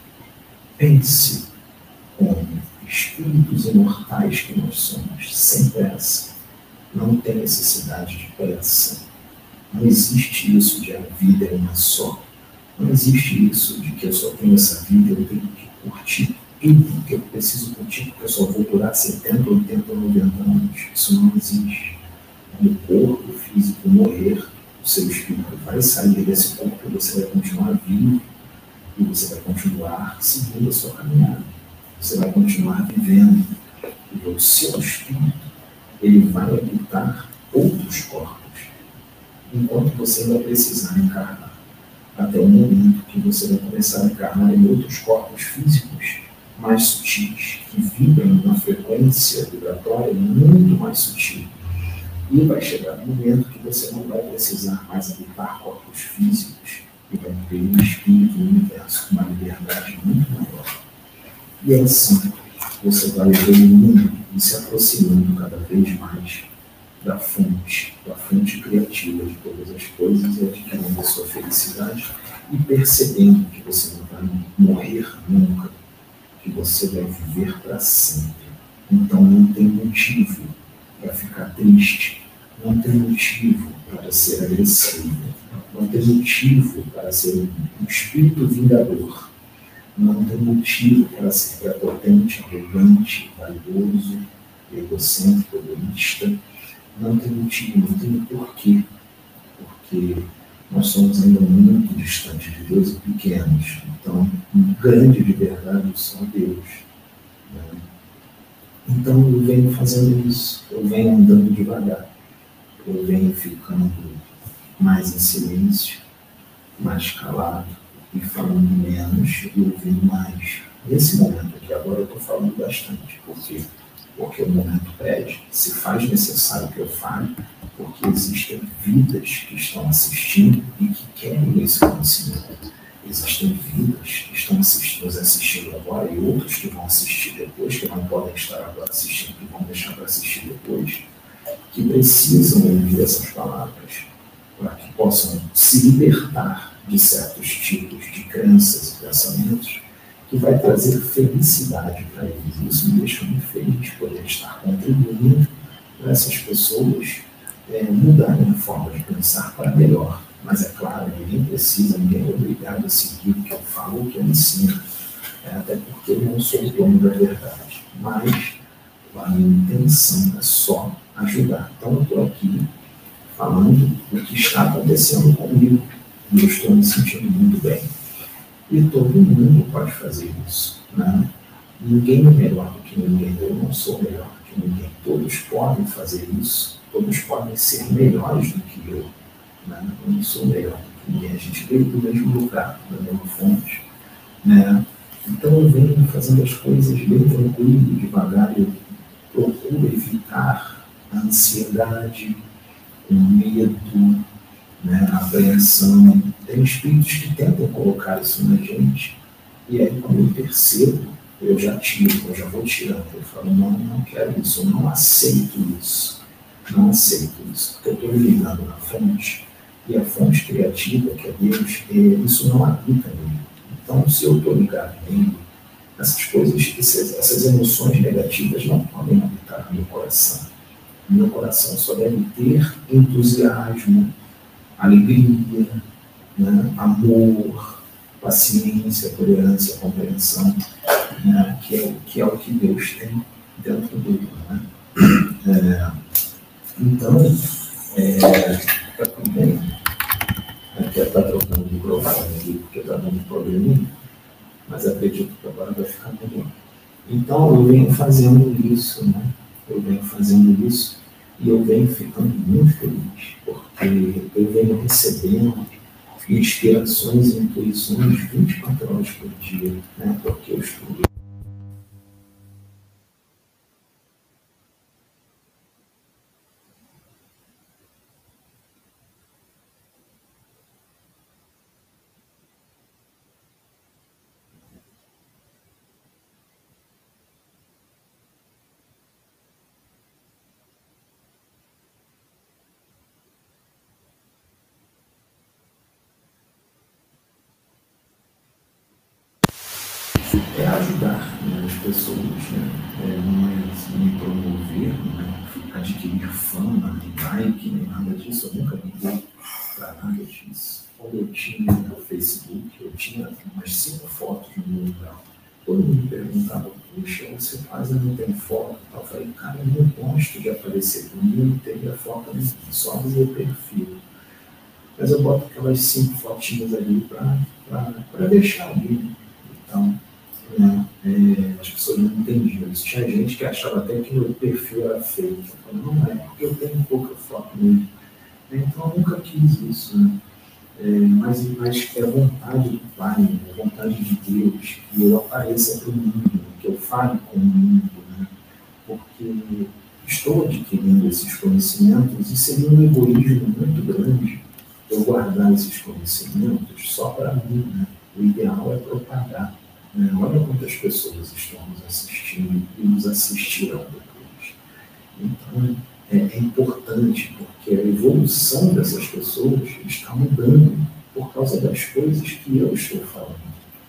pense como espíritos imortais que nós somos, sem pressa. Não tem necessidade de pressa. Não existe isso de a vida é uma só. Não existe isso de que eu só tenho essa vida, eu tenho que curtir tudo que eu preciso curtir, porque eu só vou durar setenta, oitenta, noventa anos. Isso não existe. Quando o corpo físico morrer, o seu espírito vai sair desse corpo e você vai continuar vivo e você vai continuar seguindo a sua caminhada. Você vai continuar vivendo. E o seu espírito, ele vai habitar outros corpos, enquanto você vai precisar encarnar. Até o momento que você vai começar a encarnar em outros corpos físicos mais sutis, que vibram numa frequência vibratória muito mais sutil. E vai chegar um momento que você não vai precisar mais habitar corpos físicos e vai ter um espírito no universo com uma liberdade muito maior. E assim você vai evoluindo e se aproximando cada vez mais da fonte, da fonte criativa de todas as coisas e adquirindo a sua felicidade e percebendo que você não vai morrer nunca, que você vai viver para sempre. Então não tem motivo para ficar triste, não tem motivo para ser agressivo, não tem motivo para ser um espírito vingador, não tem motivo para ser prepotente, arrogante, vaidoso, egocêntrico, egoísta. Não tem motivo, não tem porquê, porque nós somos ainda muito distantes de Deus e pequenos. Então, um grande de verdade só Deus. Né? Então, eu venho fazendo isso, eu venho andando devagar, eu venho ficando mais em silêncio, mais calado, e falando menos e ouvindo mais. Nesse momento aqui agora eu estou falando bastante, porque porque o momento pede, se faz necessário que eu fale, porque existem vidas que estão assistindo e que querem esse conhecimento. Existem vidas que estão assistindo, nos assistindo agora e outros que vão assistir depois, que não podem estar agora assistindo, que vão deixar para assistir depois, que precisam ouvir essas palavras para que possam se libertar de certos tipos de crenças e pensamentos que vai trazer felicidade para eles. Isso me deixa muito feliz poder estar contribuindo para essas pessoas é, mudarem a forma de pensar para melhor. Mas é claro, ninguém precisa, ninguém é obrigado a seguir o que eu falo, o que eu ensino. É, até porque eu não sou o dono da verdade. Mas a minha intenção é só ajudar. Então eu estou aqui falando o que está acontecendo comigo. E eu estou me sentindo muito bem. E todo mundo pode fazer isso. Né? Ninguém é melhor do que ninguém. Eu não sou melhor do que ninguém. Todos podem fazer isso. Todos podem ser melhores do que eu. Né? Eu não sou melhor do que ninguém. A gente veio do mesmo lugar, da mesma fonte. Né? Então eu venho fazendo as coisas bem tranquilo, devagar. Eu procuro evitar a ansiedade, o medo, né, a apreensão. Tem espíritos que tentam colocar isso na gente, e aí quando eu percebo, eu já tiro, eu já vou tirando. Eu falo, não, não quero isso, eu não aceito isso, não aceito isso, porque eu estou me ligando na fonte, e a fonte criativa, que é Deus, é, isso não habita em mim. Então, se eu estou ligado nele, essas coisas, essas, essas emoções negativas não podem habitar no meu coração. Meu coração só deve ter entusiasmo, alegria, né? Amor, paciência, tolerância, compreensão, né? que, é, que é o que Deus tem dentro dele. Né? É, então, está tudo bem. Aqui está trocando o microfone aqui porque está dando probleminha, mas acredito que agora vai ficar melhor. Então, eu venho fazendo isso, né? Eu venho fazendo isso e eu venho ficando muito feliz, porque eu venho recebendo inspirações e intuições vinte e quatro horas por dia, né? Porque eu estudo. É ajudar, né, as pessoas, né? É, não é me promover, né? Adquirir fama, nem like, nem nada disso. Eu nunca me dei para nada disso. Quando eu tinha no Facebook, eu tinha umas cinco fotos no meu lugar. Todo mundo me perguntava, puxa, você quase não tem foto? Eu falei, cara, eu não gosto de aparecer comigo, ter a foto só no meu perfil. Mas eu boto aquelas cinco fotinhas ali para deixar ali. Então, né, é, as pessoas não entendiam isso. Tinha gente que achava até que meu perfil era fake. Eu falei, não é, porque eu tenho pouca foto mesmo. Então eu nunca quis isso, né? É, mas, mas é a vontade do Pai, né? A vontade de Deus, que eu apareça para o mundo, que eu fale com o mundo, né? Porque estou adquirindo esses conhecimentos e seria um egoísmo muito grande eu guardar esses conhecimentos só para mim, né? O ideal é propagar. Né? Olha quantas pessoas estão nos assistindo e nos assistirão depois. Então, é, é importante, porque a evolução dessas pessoas está mudando por causa das coisas que eu estou falando,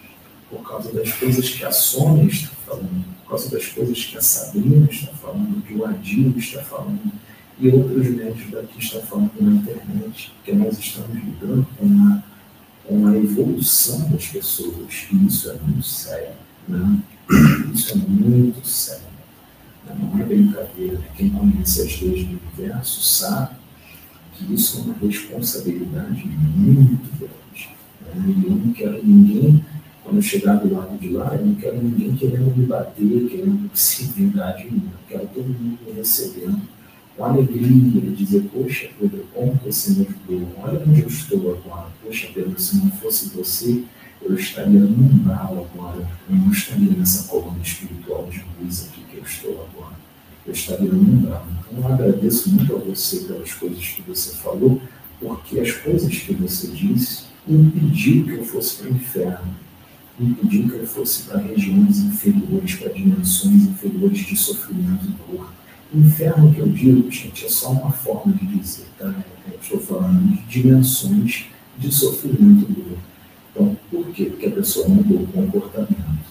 por causa das coisas que a Sônia está falando, por causa das coisas que a Sabrina está falando, que o Adil está falando, e outros médios daqui estão falando na internet, porque nós estamos lidando com a, com a evolução das pessoas, e isso é muito sério, né? Isso é muito sério. Não é brincadeira. Quem conhece as leis do universo sabe que isso é uma responsabilidade muito grande. Né? E eu não quero ninguém, quando eu chegar do lado de lá, eu não quero ninguém querendo me bater, querendo se vingar de mim. Eu quero todo mundo me recebendo com alegria, e dizer, poxa, Pedro, como você me ajudou? Olha onde eu estou agora. Poxa, Pedro, se não fosse você, eu estaria num umbral agora, eu não estaria nessa coluna espiritual de luz aqui que eu estou agora. Eu estaria num umbral. Então, eu agradeço muito a você pelas coisas que você falou, porque as coisas que você disse impediu que eu fosse para o inferno, impediu que eu fosse para regiões inferiores, para dimensões inferiores de sofrimento e dor. Inferno que eu digo, gente, é só uma forma de dizer, tá? Eu estou falando de dimensões de sofrimento e dor. Então, por quê? Porque a pessoa mudou o comportamento.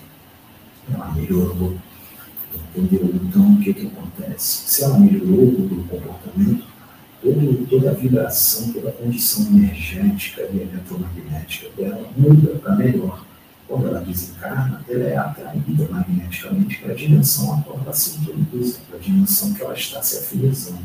Ela melhorou. Entendeu? Então, o que, que acontece? Se ela melhorou o comportamento, todo, toda a vibração, toda a condição energética e eletromagnética dela muda para melhor. Quando ela desencarna, ela é atraída magneticamente para a dimensão a qual ela se introduz, para a dimensão que ela está se afinizando.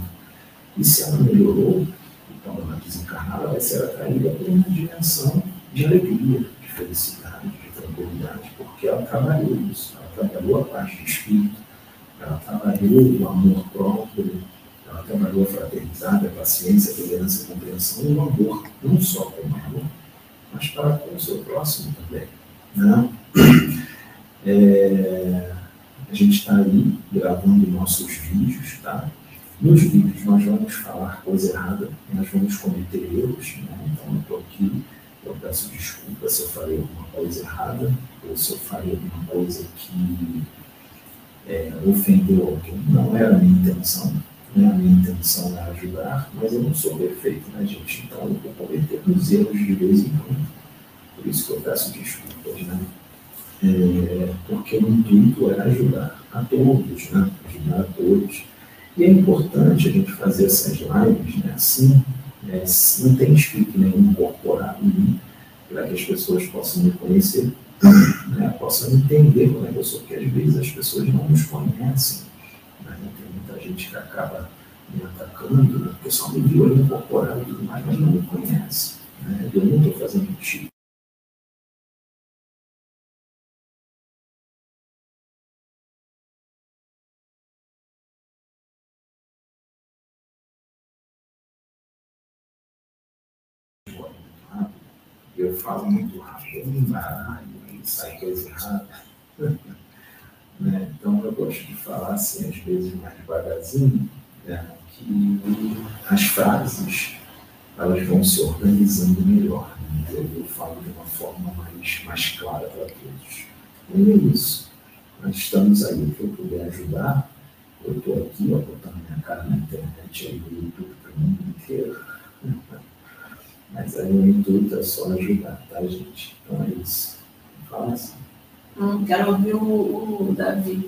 E se ela melhorou, quando ela desencarnar, ela vai ser atraída por uma dimensão de alegria, de felicidade, de tranquilidade, porque ela trabalhou isso, ela trabalhou a parte do espírito, ela trabalhou o amor próprio, ela trabalhou a fraternidade, a paciência, a tolerância, a compreensão e o amor, não só com o amor, mas para com o seu próximo também. Né? É, a gente está aí gravando nossos vídeos, tá? Nos vídeos nós vamos falar coisa errada, nós vamos cometer erros, né? Então eu estou aqui, eu peço desculpa se eu falei alguma coisa errada, ou se eu falei alguma coisa que é, ofendeu alguém. Não era a minha intenção, né? A minha intenção era ajudar, mas eu não sou perfeito, né, gente? Então eu vou cometer uns erros de vez em quando. Por isso que eu peço desculpas, né? É, porque o intuito é ajudar a todos, né? Ajudar a todos. E é importante a gente fazer essas lives, né? Assim, é, não tem espírito nenhum incorporado em mim, para que as pessoas possam me conhecer, né? Possam entender como é que eu sou, porque às vezes as pessoas não nos conhecem, né? Tem muita gente que acaba me atacando, né? Porque só me viu ali incorporado e tudo mais, mas não me conhece, né? Eu não estou fazendo tipo. Eu falo muito rápido, eu me embaralho, sai coisa errada. Né? Então eu gosto de falar assim, às vezes mais devagarzinho, né? Que as frases elas vão se organizando melhor. Né? Eu, eu falo de uma forma mais, mais clara para todos. E é isso. Nós estamos aí, o que eu puder ajudar, eu estou aqui, ó, botando minha cara na internet, aí no YouTube para o mundo inteiro. Mas aí o intuito é só ajudar, tá, gente? Então é isso. Fala assim. Hum, quero ouvir o, o Davi.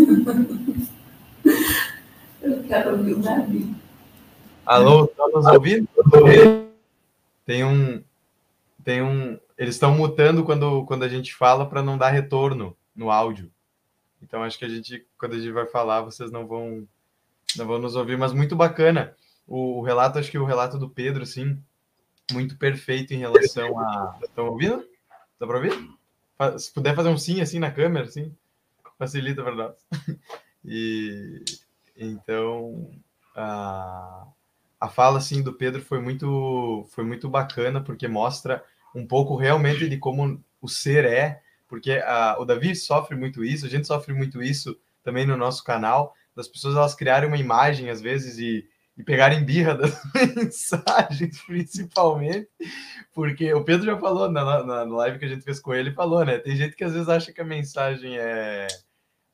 Eu quero ouvir o Davi. Alô, estão nos ouvindo? Tem um... Tem um... Eles estão mutando quando, quando a gente fala para não dar retorno no áudio. Então acho que a gente, quando a gente vai falar, vocês não vão, não vão nos ouvir, mas muito bacana. O, o relato, acho que o relato do Pedro, assim, muito perfeito em relação a... Estão ouvindo? Dá para ouvir? Se puder fazer um sim assim na câmera, assim, facilita para nós. E então a, a fala assim do Pedro foi muito foi muito bacana, porque mostra um pouco realmente de como o ser é, porque a, o Davi sofre muito isso, a gente sofre muito isso também no nosso canal, das pessoas elas criarem uma imagem às vezes e e pegarem birra das mensagens, principalmente, porque o Pedro já falou na, na, na live que a gente fez com ele, falou, né, tem gente que às vezes acha que a mensagem é,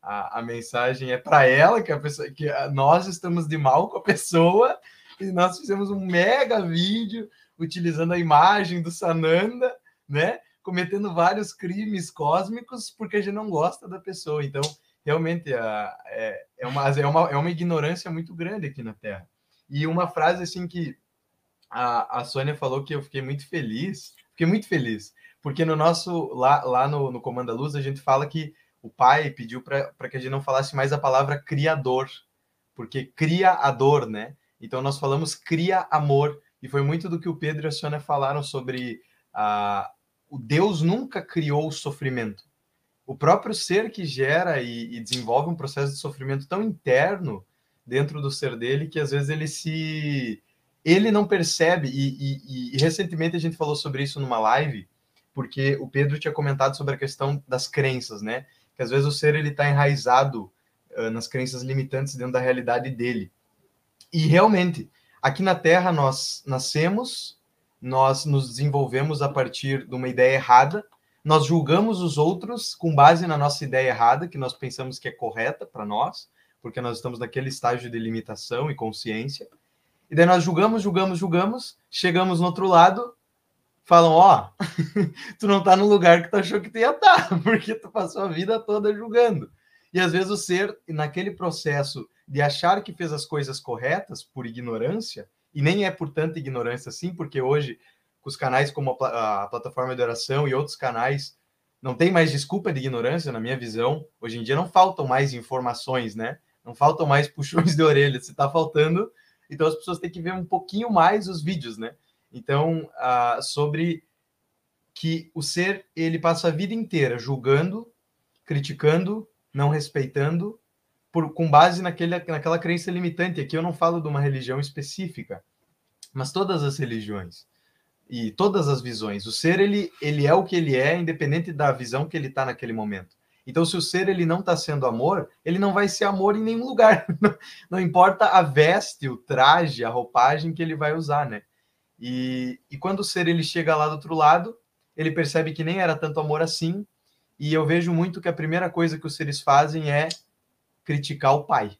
a, a mensagem é para ela, que, a pessoa, que nós estamos de mal com a pessoa, e nós fizemos um mega vídeo utilizando a imagem do Sananda, né? Cometendo vários crimes cósmicos porque a gente não gosta da pessoa. Então, realmente, é, é, uma, é, uma, é uma ignorância muito grande aqui na Terra. E uma frase assim que a, a Sônia falou que eu fiquei muito feliz, fiquei muito feliz, porque no nosso, lá, lá no, no Comando da Luz, a gente fala que o pai pediu para que a gente não falasse mais a palavra criador, porque cria a dor, né? Então nós falamos cria amor, e foi muito do que o Pedro e a Sônia falaram sobre a, o Deus nunca criou o sofrimento. O próprio ser que gera e, e desenvolve um processo de sofrimento tão interno dentro do ser dele que às vezes ele se... ele não percebe, e, e, e recentemente a gente falou sobre isso numa live, porque o Pedro tinha comentado sobre a questão das crenças, né? Que às vezes o ser ele está enraizado uh, nas crenças limitantes dentro da realidade dele. E realmente, aqui na Terra nós nascemos, nós nos desenvolvemos a partir de uma ideia errada, nós julgamos os outros com base na nossa ideia errada, que nós pensamos que é correta para nós, porque nós estamos naquele estágio de limitação e consciência. E daí nós julgamos, julgamos, julgamos, chegamos no outro lado, falam, ó, oh, tu não tá no lugar que tu achou que tu ia estar, porque tu passou a vida toda julgando. E às vezes o ser, naquele processo de achar que fez as coisas corretas por ignorância, e nem é por tanta ignorância assim, porque hoje, com os canais como a, a plataforma de oração e outros canais, não tem mais desculpa de ignorância, na minha visão. Hoje em dia não faltam mais informações, né? Não faltam mais puxões de orelha. Se tá faltando, então as pessoas têm que ver um pouquinho mais os vídeos, né? Então, uh, sobre que o ser, ele passa a vida inteira julgando, criticando, não respeitando, por, com base naquele, naquela crença limitante. Aqui eu não falo de uma religião específica, mas todas as religiões e todas as visões. O ser, ele, ele é o que ele é, independente da visão que ele está naquele momento. Então, se o ser ele não está sendo amor, ele não vai ser amor em nenhum lugar. Não, não importa a veste, o traje, a roupagem que ele vai usar, né? E, e quando o ser ele chega lá do outro lado, ele percebe que nem era tanto amor assim, e eu vejo muito que a primeira coisa que os seres fazem é criticar o pai.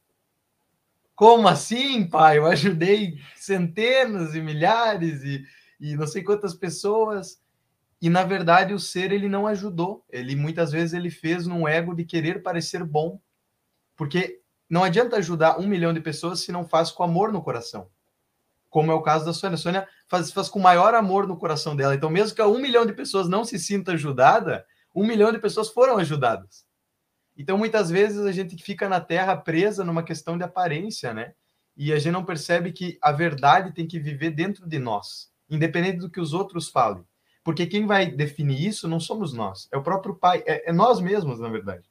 Como assim, pai? Eu ajudei centenas e milhares e, e não sei quantas pessoas, e na verdade o ser ele não ajudou. Ele muitas vezes ele fez num ego de querer parecer bom, porque não adianta ajudar um milhão de pessoas se não faz com amor no coração. Como é o caso da Sônia. A Sônia faz, faz com maior amor no coração dela. Então, mesmo que um milhão de pessoas não se sinta ajudada, um milhão de pessoas foram ajudadas. Então, muitas vezes, a gente fica na Terra presa numa questão de aparência, né? E a gente não percebe que a verdade tem que viver dentro de nós, independente do que os outros falem. Porque quem vai definir isso não somos nós, é o próprio Pai, é, é nós mesmos, na verdade.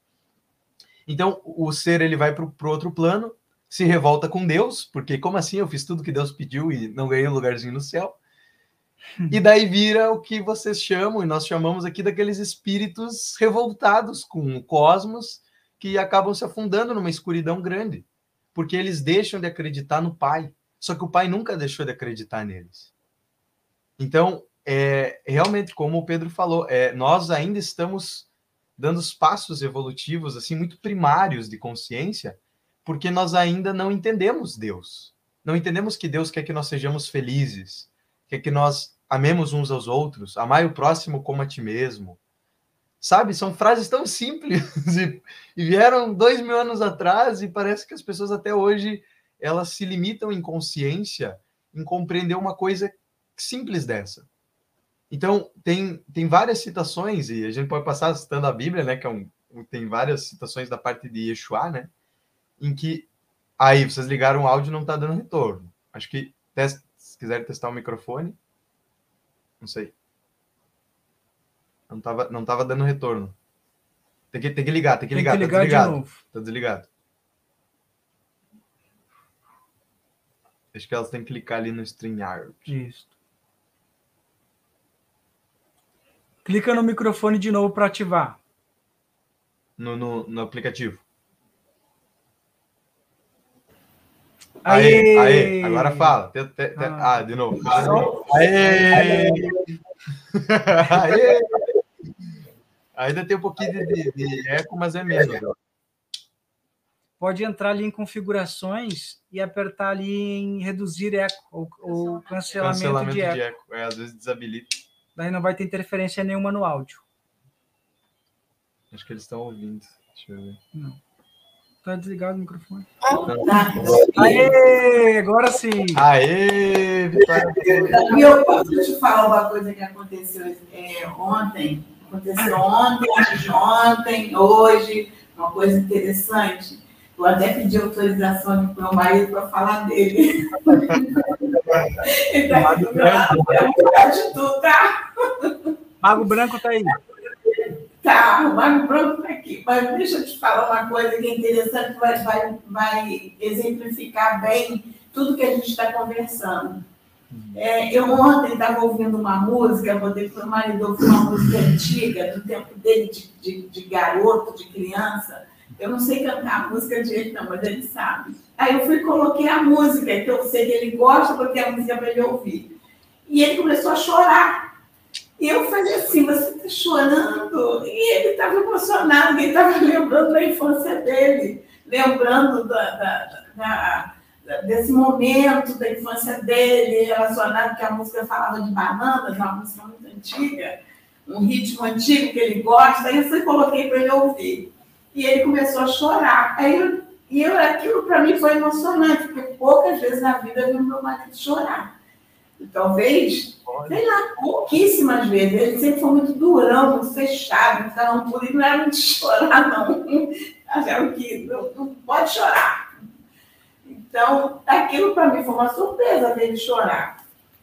Então, o ser ele vai para o outro plano, se revolta com Deus, porque como assim eu fiz tudo que Deus pediu e não ganhei um lugarzinho no céu? E daí vira o que vocês chamam, e nós chamamos aqui daqueles espíritos revoltados com o cosmos, que acabam se afundando numa escuridão grande, porque eles deixam de acreditar no Pai, só que o Pai nunca deixou de acreditar neles. Então, é, realmente, como o Pedro falou, é, nós ainda estamos dando os passos evolutivos, assim, muito primários de consciência, porque nós ainda não entendemos Deus. Não entendemos que Deus quer que nós sejamos felizes, quer que nós amemos uns aos outros, amai o próximo como a ti mesmo. Sabe, são frases tão simples e, e vieram dois mil anos atrás e parece que as pessoas até hoje elas se limitam em consciência em compreender uma coisa simples dessa. Então, tem, tem várias citações, e a gente pode passar citando a Bíblia, né, que é um, tem várias citações da parte de Yeshua, né, em que, aí, vocês ligaram o áudio e não está dando retorno. Acho que, test, se quiserem testar o microfone, não sei. Não estava não tava dando retorno. Tem que, tem que ligar, tem que ligar, tem que ligar tá desligado. de novo. Tá desligado. Acho que elas têm que clicar ali no StreamYard. Isso. Clica no microfone de novo para ativar. No, no, no aplicativo. Aê! Aê, aê, agora fala. Te, te, te, ah. ah, de novo. Aê! Aê! Ainda tem um pouquinho de, de, de eco, mas é menos. pode entrar ali em configurações e apertar ali em reduzir eco ou, ou cancelamento, Cancelamento de eco. de eco. É, às vezes desabilita. Daí não vai ter interferência nenhuma no áudio. Acho que eles estão ouvindo. Deixa eu ver. Não. Tá desligado o microfone. Tá. Aê, agora sim. Aê, Vitória! E eu posso te falar uma coisa que aconteceu é, ontem, aconteceu ontem, antes de ontem, hoje, uma coisa interessante. Eu até pedi autorização para o meu marido para falar dele. Ele está aqui do meu lado, é muito de tudo, tá? Mago Branco tá aí. Tá, o Mago Branco está aqui. Mas deixa eu te falar uma coisa que é interessante, que vai, vai, vai exemplificar bem tudo que a gente está conversando. É, eu ontem estava ouvindo uma música, eu botei para o marido ouvir uma música antiga, do tempo dele de, de, de garoto, de criança. Eu não sei cantar a música direito, não, mas ele sabe. Aí eu fui e coloquei a música, que eu sei que ele gosta, botei a música para ele ouvir. E ele começou a chorar. E eu falei assim, você está chorando? E ele estava emocionado, ele estava lembrando da infância dele, lembrando da, da, da, da, desse momento da infância dele, relacionado, que a música falava de bananas, uma música muito antiga, um ritmo antigo que ele gosta. Aí eu fui e coloquei para ele ouvir. E ele começou a chorar. Aí eu, e eu, aquilo para mim foi emocionante, porque poucas vezes na vida eu vi meu marido chorar. E talvez, sei lá, pouquíssimas vezes. Ele sempre foi muito durão, muito fechado, muito calampudo, e não era muito de chorar, não. Acharam que não, não pode chorar. Então, aquilo para mim foi uma surpresa dele chorar.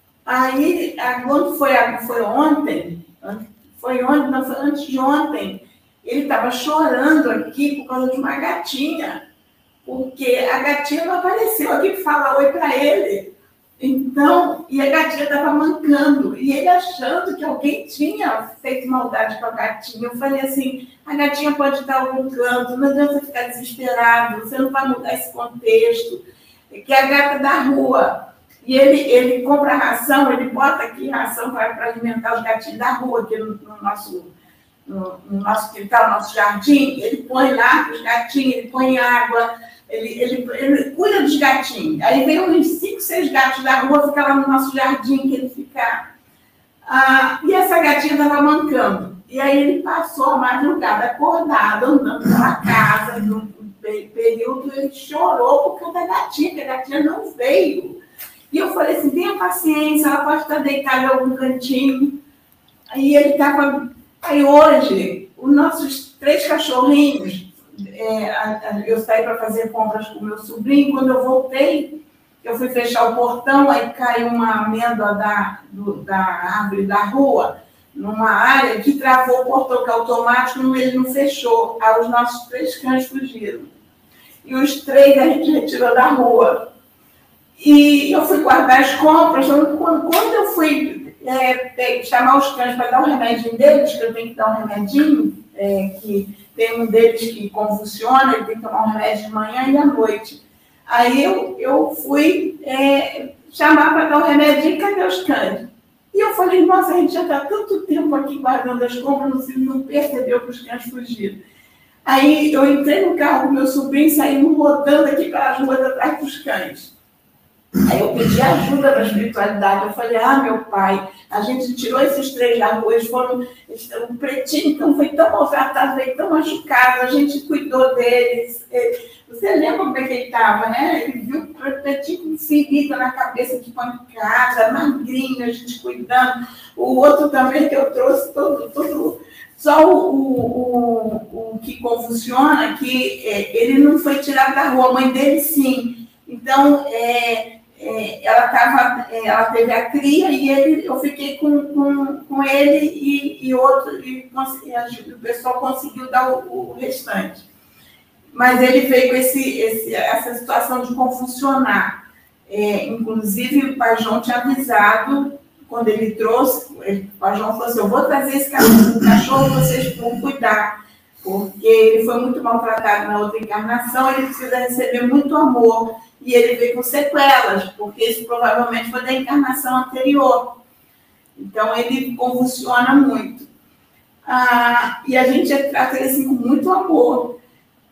Aí, quando foi, foi ontem, foi ontem, não foi antes de ontem, ele estava chorando aqui por causa de uma gatinha, porque a gatinha não apareceu aqui para falar oi para ele. Então, e a gatinha estava mancando, e ele achando que alguém tinha feito maldade com a gatinha. Eu falei assim, a gatinha pode estar em algum canto, não adianta você ficar desesperado, você não vai mudar esse contexto, que é a gata da rua. E ele, ele compra ração, ele bota aqui ração para alimentar os gatinhos da rua, aqui no, no nosso... no, no nosso quintal, no nosso jardim, ele põe lá os gatinhos, ele põe água, ele, ele, ele cuida dos gatinhos. Aí vem uns cinco, seis gatos da rua, fica lá no nosso jardim, que ele fica... Ah, e essa gatinha estava mancando. E aí ele passou a madrugada acordado, andando pela casa, no período, ele chorou por causa da gatinha, que a gatinha não veio. E eu falei assim, tenha paciência, ela pode estar deitada em algum cantinho. Aí ele estava... Aí hoje, os nossos três cachorrinhos, é, eu saí para fazer compras com o meu sobrinho, quando eu voltei, eu fui fechar o portão, aí caiu uma amêndoa da, do, da árvore da rua, numa área que travou o portão, que é automático, ele não fechou. Aí os nossos três cães fugiram. E os três a gente retirou da rua. E eu fui guardar as compras, quando, quando eu fui... É, chamar os cães para dar um remedinho deles, que eu tenho que dar um remedinho, é, que tem um deles que convulsiona, ele tem que tomar um remédio de manhã e à noite. Aí eu, eu fui é, chamar para dar um remedinho, cadê os cães? E eu falei, nossa, a gente já está tanto tempo aqui guardando as compras, não percebeu que os cães fugiram. Aí eu entrei no carro com meu sobrinho, saímos rodando aqui pelas ruas atrás dos cães. Aí eu pedi ajuda na espiritualidade. Eu falei, ah, meu pai, a gente tirou esses três da rua, eles foram... O pretinho então, foi tão maltratado, veio tão machucado, a gente cuidou deles. Você lembra como é que ele estava, né? Ele viu o pretinho com ferida na cabeça, de pancada, magrinho, a gente cuidando. O outro também que eu trouxe, todo... todo só o, o, o que convulsiona, que é, ele não foi tirado da rua, a mãe dele sim. Então, é... É, ela, tava, é, ela teve a cria e ele, eu fiquei com, com, com ele e, e outro, e, e o pessoal conseguiu dar o, o restante. Mas ele veio com esse, esse, essa situação de convulsionar. É, inclusive, o pai João tinha avisado, quando ele trouxe, ele, o pai João falou assim, eu vou trazer esse cachorro, cachorro vocês vão cuidar, porque ele foi muito maltratado na outra encarnação, ele precisa receber muito amor. E ele veio com sequelas, porque isso provavelmente foi da encarnação anterior. Então, ele convulsiona muito. Ah, e a gente trata ele assim com muito amor.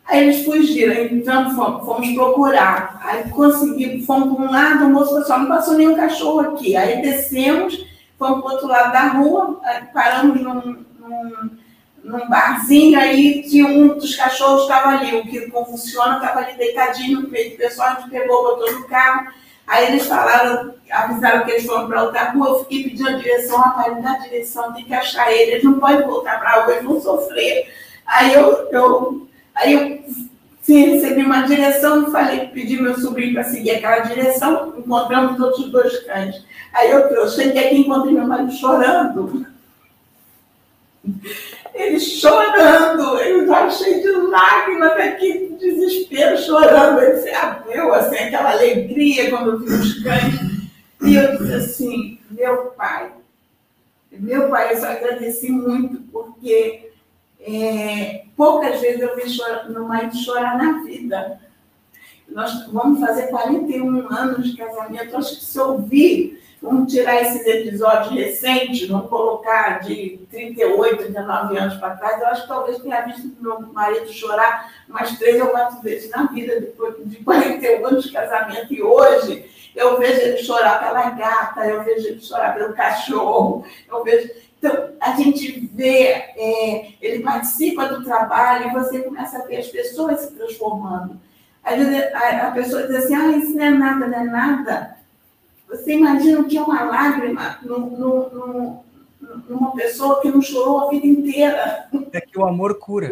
Aí eles fugiram, então fomos, fomos procurar. Aí conseguimos, fomos para um lado, o moço falou assim, não passou nenhum cachorro aqui. Aí descemos, fomos para o outro lado da rua, paramos num, num, num barzinho, aí tinha um dos cachorros que estava ali, o que convulsiona, estava ali deitadinho no peito do pessoal, a gente pegou, botou no carro. Aí eles falaram, avisaram que eles foram para outra rua, eu fiquei pedindo a direção, rapaz, me dá a direção, tem que achar ele, eles não podem voltar para a rua, eles vão sofrer. Aí eu, eu, aí eu sim, recebi uma direção, falei, pedi meu sobrinho para seguir aquela direção, encontramos outros dois cães. Aí eu, eu cheguei aqui e encontrei meu marido chorando. Ele chorando, ele estava cheio de lágrimas aqui, de desespero, chorando. Ele se abriu, assim, aquela alegria quando eu vi os cães. E eu disse assim, meu pai, meu pai, eu só agradeci muito, porque é, poucas vezes eu vi chorar, meu marido chorar na vida. Nós vamos fazer quarenta e um anos de casamento, acho que se eu ouvir, vamos tirar esses episódios recentes, vamos colocar de trinta e oito, trinta e nove anos para trás, eu acho que talvez tenha visto meu marido chorar umas três ou quatro vezes na vida, depois de quarenta e um anos de casamento. E hoje eu vejo ele chorar pela gata, eu vejo ele chorar pelo cachorro, eu vejo... Então, a gente vê, é, ele participa do trabalho e você começa a ver as pessoas se transformando. Às vezes a, a pessoa diz assim, ah, isso não é nada, não é nada. Você imagina o que é uma lágrima no, no, no, numa pessoa que não chorou a vida inteira. É que o amor cura.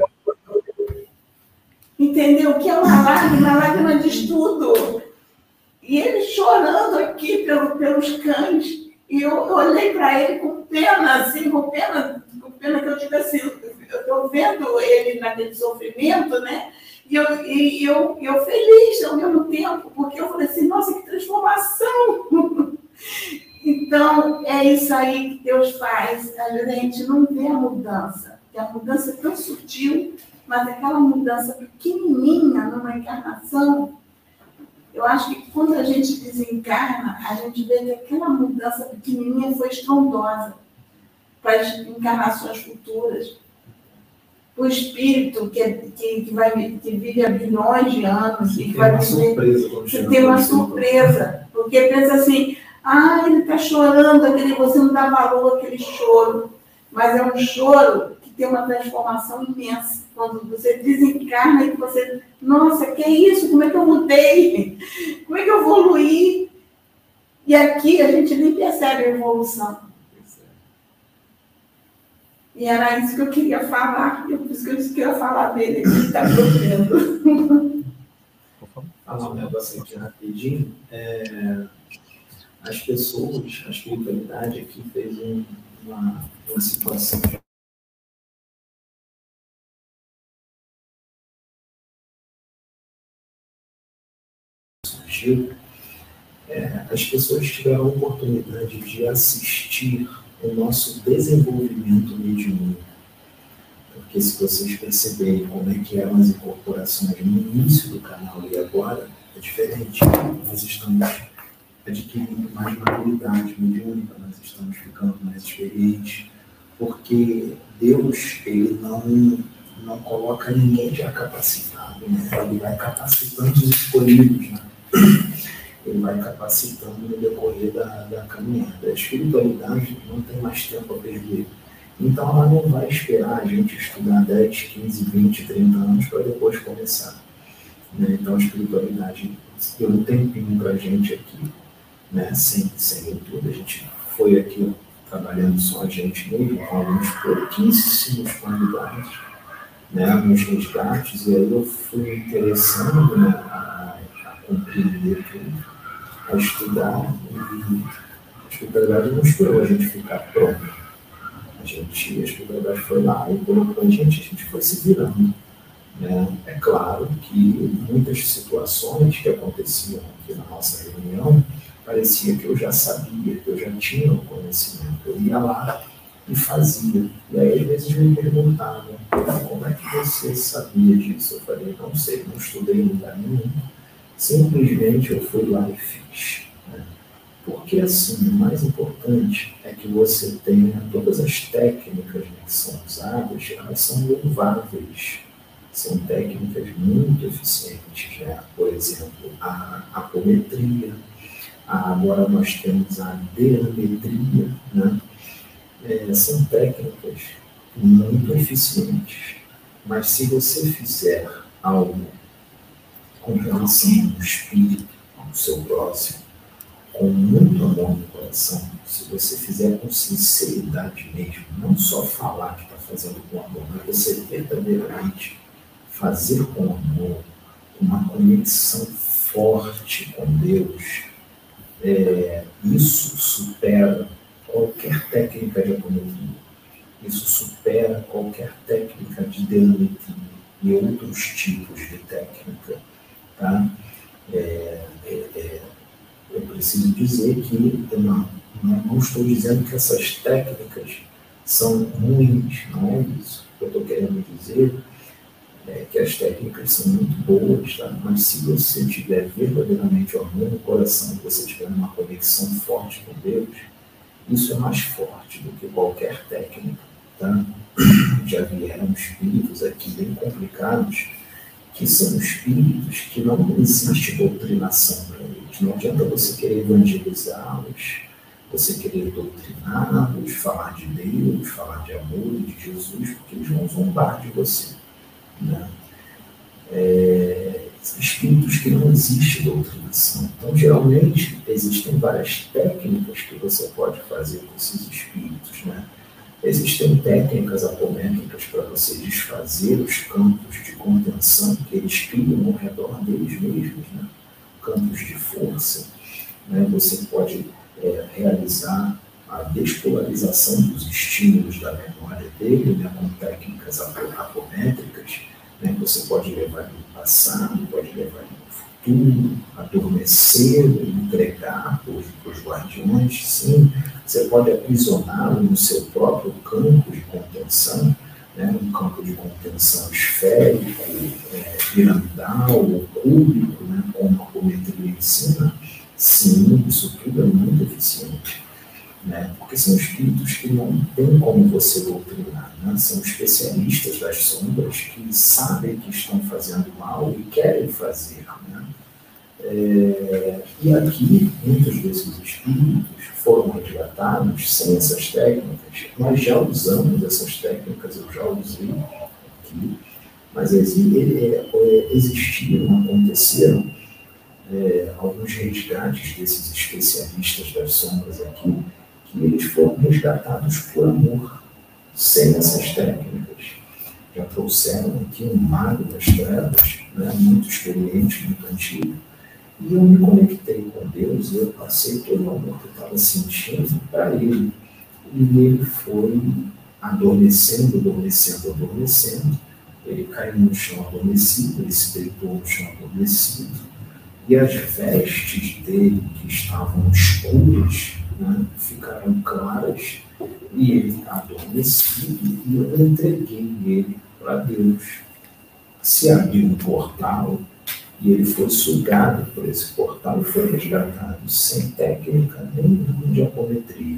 Entendeu? O que é uma lágrima? A lágrima diz tudo. E ele chorando aqui pelo, pelos cães. E eu, eu olhei para ele com pena, assim, com pena, com pena que eu tivesse... Eu estou vendo ele naquele sofrimento, né? E eu, e eu, eu feliz ao mesmo tempo, porque eu falei assim, nossa, que transformação! Então, é isso aí que Deus faz. A gente não vê a mudança, porque a mudança é tão sutil, mas aquela mudança pequenininha numa encarnação, eu acho que quando a gente desencarna, a gente vê que aquela mudança pequenininha foi estrondosa para as encarnações futuras. O espírito que, que, que, vai, que vive há bilhões de anos e que vai viver, você tem uma surpresa, porque pensa assim, ah, ele está chorando, aquele, você não dá valor àquele choro, mas é um choro que tem uma transformação imensa. Quando você desencarna e você, nossa, que é isso? Como é que eu mudei? Como é que eu evoluí? E aqui a gente nem percebe a evolução. E era isso que eu queria falar, por isso que eu disse que eu ia falar dele, que está sofrendo. Falar um negócio aqui rapidinho. É, as pessoas, a espiritualidade aqui fez um, uma, uma situação surgiu. É, as pessoas tiveram a oportunidade de assistir o nosso desenvolvimento mediúnico. Porque se vocês perceberem como é que eram as incorporações no início do canal e agora, é diferente. Nós estamos adquirindo mais maturidade mediúnica, nós estamos ficando mais experientes, porque Deus, ele não, não coloca ninguém já capacitado, né? Ele vai capacitando os escolhidos, né? Ele vai capacitando no decorrer da, da caminhada. A espiritualidade não tem mais tempo a perder. Então, ela não vai esperar a gente estudar dez, quinze, vinte, trinta anos para depois começar. Né? Então, a espiritualidade deu um tempinho para a gente aqui, né? sem, sem tudo. A gente foi aqui trabalhando só a gente mesmo, com alguns pouquíssimos convidados, né? Nos resgates, e aí eu fui me interessando, né? a, a compreender tudo, a estudar, e a espiritualidade não esperou a gente ficar pronto. A gente, a espiritualidade foi lá e colocou a gente, a gente foi se virando. Né? É claro que muitas situações que aconteciam aqui na nossa reunião, parecia que eu já sabia, que eu já tinha o conhecimento. Eu ia lá e fazia. E aí, às vezes, me perguntavam, como é que você sabia disso? Eu falei, não sei, não estudei em lugar nenhum. Simplesmente eu fui lá e fiz. Né? Porque, assim, o mais importante é que você tenha todas as técnicas, né, que são usadas, elas são louváveis. São técnicas muito eficientes, né? Por exemplo, a apometria, agora nós temos a dermetria, né? É, são técnicas muito eficientes, mas se você fizer algo com relação ao espírito, ao seu próximo, com muito amor no coração, se você fizer com sinceridade mesmo, não só falar que está fazendo com amor, mas você verdadeiramente fazer com amor, uma conexão forte com Deus, é, isso supera qualquer técnica de apometria, isso supera qualquer técnica de dermetria e outros tipos de técnica, tá? É, é, é, eu preciso dizer que eu não, não estou dizendo que essas técnicas são ruins, não é isso. O que eu estou querendo dizer é que as técnicas são muito boas, tá? Mas se você tiver verdadeiramente o amor no coração, se você tiver uma conexão forte com Deus, isso é mais forte do que qualquer técnica, tá? Já vieram espíritos aqui bem complicados, que são espíritos que não existe doutrinação para eles. Não adianta você querer evangelizá-los, você querer doutriná-los, falar de Deus, falar de amor e de Jesus, porque eles vão zombar de você, né? É, espíritos que não existe doutrinação. Então, geralmente, existem várias técnicas que você pode fazer com esses espíritos, né? Existem técnicas apométricas para você desfazer os campos de contenção que eles criam ao redor deles mesmos, né? Campos de força, né? Você pode é, realizar a despolarização dos estímulos da memória dele, né? Com técnicas apométricas, né? Você pode levar ele no passado, pode levar ele no futuro, adormecer, entregar para os guardiões, sim. Você pode aprisioná-lo no seu próprio campo de contenção, né? Um campo de contenção esférico, é, piramidal ou cúbico, né? Como a apometria ensina. Sim, isso tudo é muito eficiente, né? Porque são espíritos que não tem como você doutrinar, né? São especialistas das sombras que sabem que estão fazendo mal e querem fazer, né? É, e aqui, muitos desses espíritos foram resgatados sem essas técnicas. Nós já usamos essas técnicas, eu já usei aqui, mas existiram, aconteceram é, alguns resgates desses especialistas das sombras aqui, que eles foram resgatados por amor, sem essas técnicas. Já trouxeram aqui um mago das trevas, né, muito experiente, muito antigo, e eu me conectei com Deus e eu passei todo o amor que eu estava sentindo para ele. E ele foi adormecendo, adormecendo, adormecendo. Ele caiu no chão adormecido, ele se deitou no chão adormecido. E as vestes dele, que estavam escuras, né, ficaram claras. E ele adormecido, e eu entreguei ele para Deus. Se abriu um portal, e ele foi sugado por esse portal e foi resgatado sem técnica nenhuma de apometria.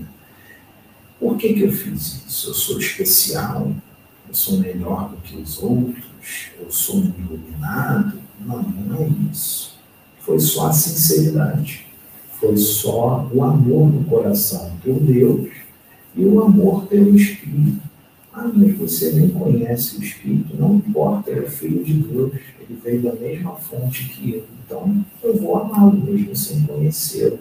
Por que que eu fiz isso? Eu sou especial? Eu sou melhor do que os outros? Eu sou um iluminado? Não, não é isso. Foi só a sinceridade. Foi só o amor no coração por Deus e o amor pelo Espírito. Ah, mas você nem conhece o Espírito, não importa, ele é filho de Deus, ele veio da mesma fonte que eu, então eu vou amá-lo mesmo sem conhecê-lo.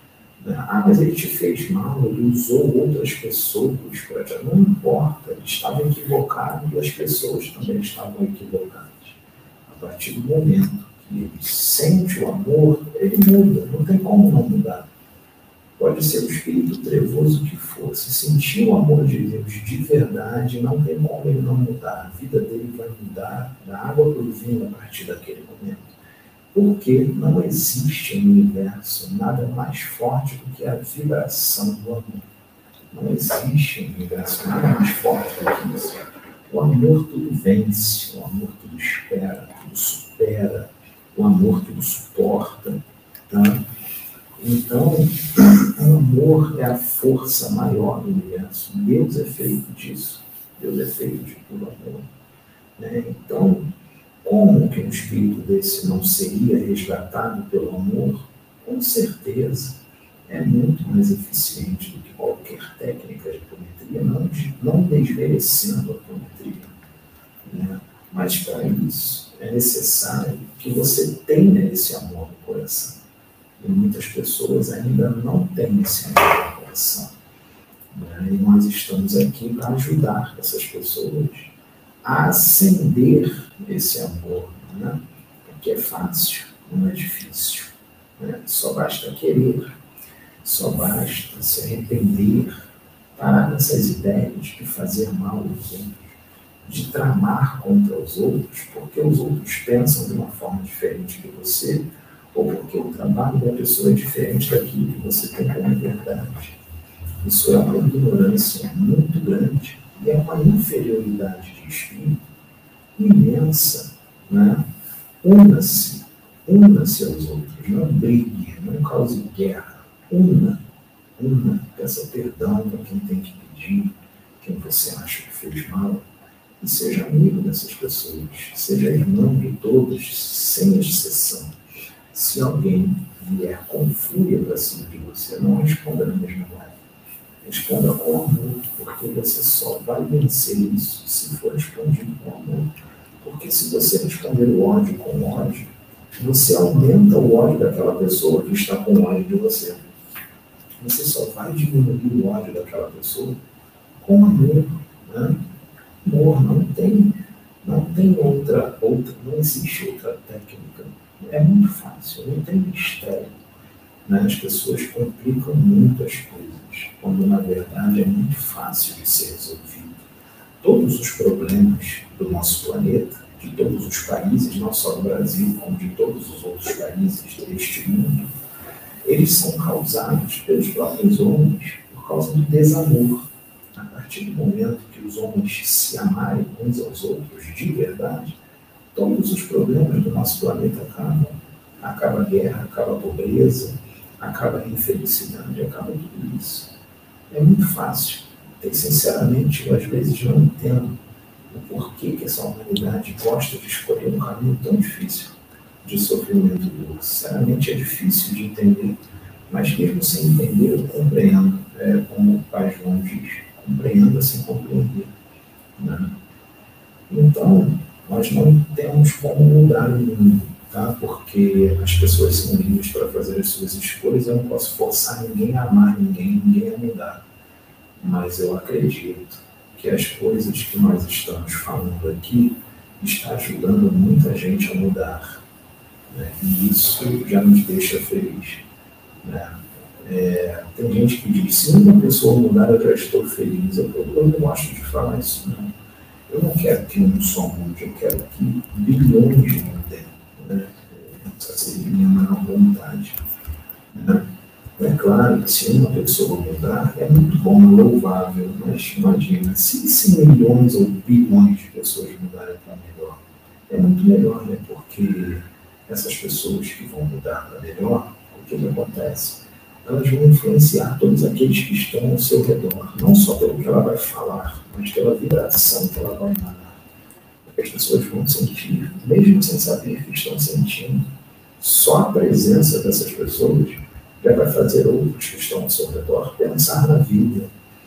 Ah, mas ele te fez mal, ele usou outras pessoas para te... Não importa, ele estava equivocado e as pessoas também estavam equivocadas. A partir do momento que ele sente o amor, ele muda, não tem como não mudar. Pode ser o espírito trevoso que for, se sentir o amor de Deus de verdade, não tem como ele não mudar. A vida dele vai mudar da água para o vinho a partir daquele momento. Porque não existe no universo nada mais forte do que a vibração do amor. Não existe no universo nada mais forte do que isso. O amor tudo vence, o amor tudo espera, tudo supera, o amor tudo suporta, tá? Então, o amor é a força maior do universo. Deus é feito disso. Deus é feito de puro amor. Né? Então, como que um espírito desse não seria resgatado pelo amor? Com certeza, é muito mais eficiente do que qualquer técnica de apometria, não, não desmerecendo a apometria. Né? Mas para isso é necessário que você tenha esse amor no coração. E muitas pessoas ainda não têm esse amor no coração. Né? E nós estamos aqui para ajudar essas pessoas a acender esse amor. Né? Porque é fácil, não é difícil. Né? Só basta querer, só basta se arrepender, parar dessas ideias de fazer mal aos outros, de tramar contra os outros, porque os outros pensam de uma forma diferente de você, ou porque o trabalho da pessoa é diferente daquilo que você tem como verdade. Isso é uma ignorância muito grande e é uma inferioridade de espírito imensa. Né? Una-se, una-se aos outros, não brigue, não cause guerra, una, una, peça perdão para quem tem que pedir, quem você acha que fez mal, e seja amigo dessas pessoas, seja irmão de todos, sem exceção. Se alguém vier com fúria para cima de você, não responda na mesma hora. Responda com amor, porque você só vai vencer isso se for respondido com amor. Porque se você responder o ódio com ódio, você aumenta o ódio daquela pessoa que está com ódio de você. Você só vai diminuir o ódio daquela pessoa com amor. Né? Amor, não tem, não tem outra, outra, não existe outra técnica. É muito fácil, não tem mistério. Né? As pessoas complicam muito as coisas, quando na verdade é muito fácil de ser resolvido. Todos os problemas do nosso planeta, de todos os países, não só do Brasil, como de todos os outros países deste mundo, eles são causados pelos próprios homens, por causa do desamor. A partir do momento que os homens se amarem uns aos outros de verdade, todos os problemas do nosso planeta acabam. Acaba a guerra, acaba a pobreza, acaba a infelicidade, acaba tudo isso. É muito fácil. E, sinceramente, eu às vezes não entendo o porquê que essa humanidade gosta de escolher um caminho tão difícil de sofrimento duro. Sinceramente, é difícil de entender. Mas mesmo sem entender, eu compreendo. É, como o Pai João diz, compreenda sem compreender. Né? Então, nós não temos como mudar o mundo, tá? Porque as pessoas são livres para fazer as suas escolhas, eu não posso forçar ninguém a amar ninguém, ninguém a mudar. Mas eu acredito que as coisas que nós estamos falando aqui está ajudando muita gente a mudar. Né? E isso já nos deixa feliz. Né? É, tem gente que diz, se uma pessoa mudar, eu já estou feliz. Eu, eu não gosto de falar isso, não. Eu não quero que um só mude, eu quero que bilhões mudem. Né? Essa seria a minha maior vontade. Né? É claro que se uma pessoa mudar, é muito bom, louvável, mas imagina, se, se milhões ou bilhões de pessoas mudarem para melhor, é muito melhor, né? Porque essas pessoas que vão mudar para melhor, o que, que acontece? Elas vão influenciar todos aqueles que estão ao seu redor, não só pelo que ela vai falar, mas pela vibração que ela vai emanar. Porque as pessoas vão sentir, mesmo sem saber que estão sentindo, só a presença dessas pessoas já vai fazer outros que estão ao seu redor pensar na vida.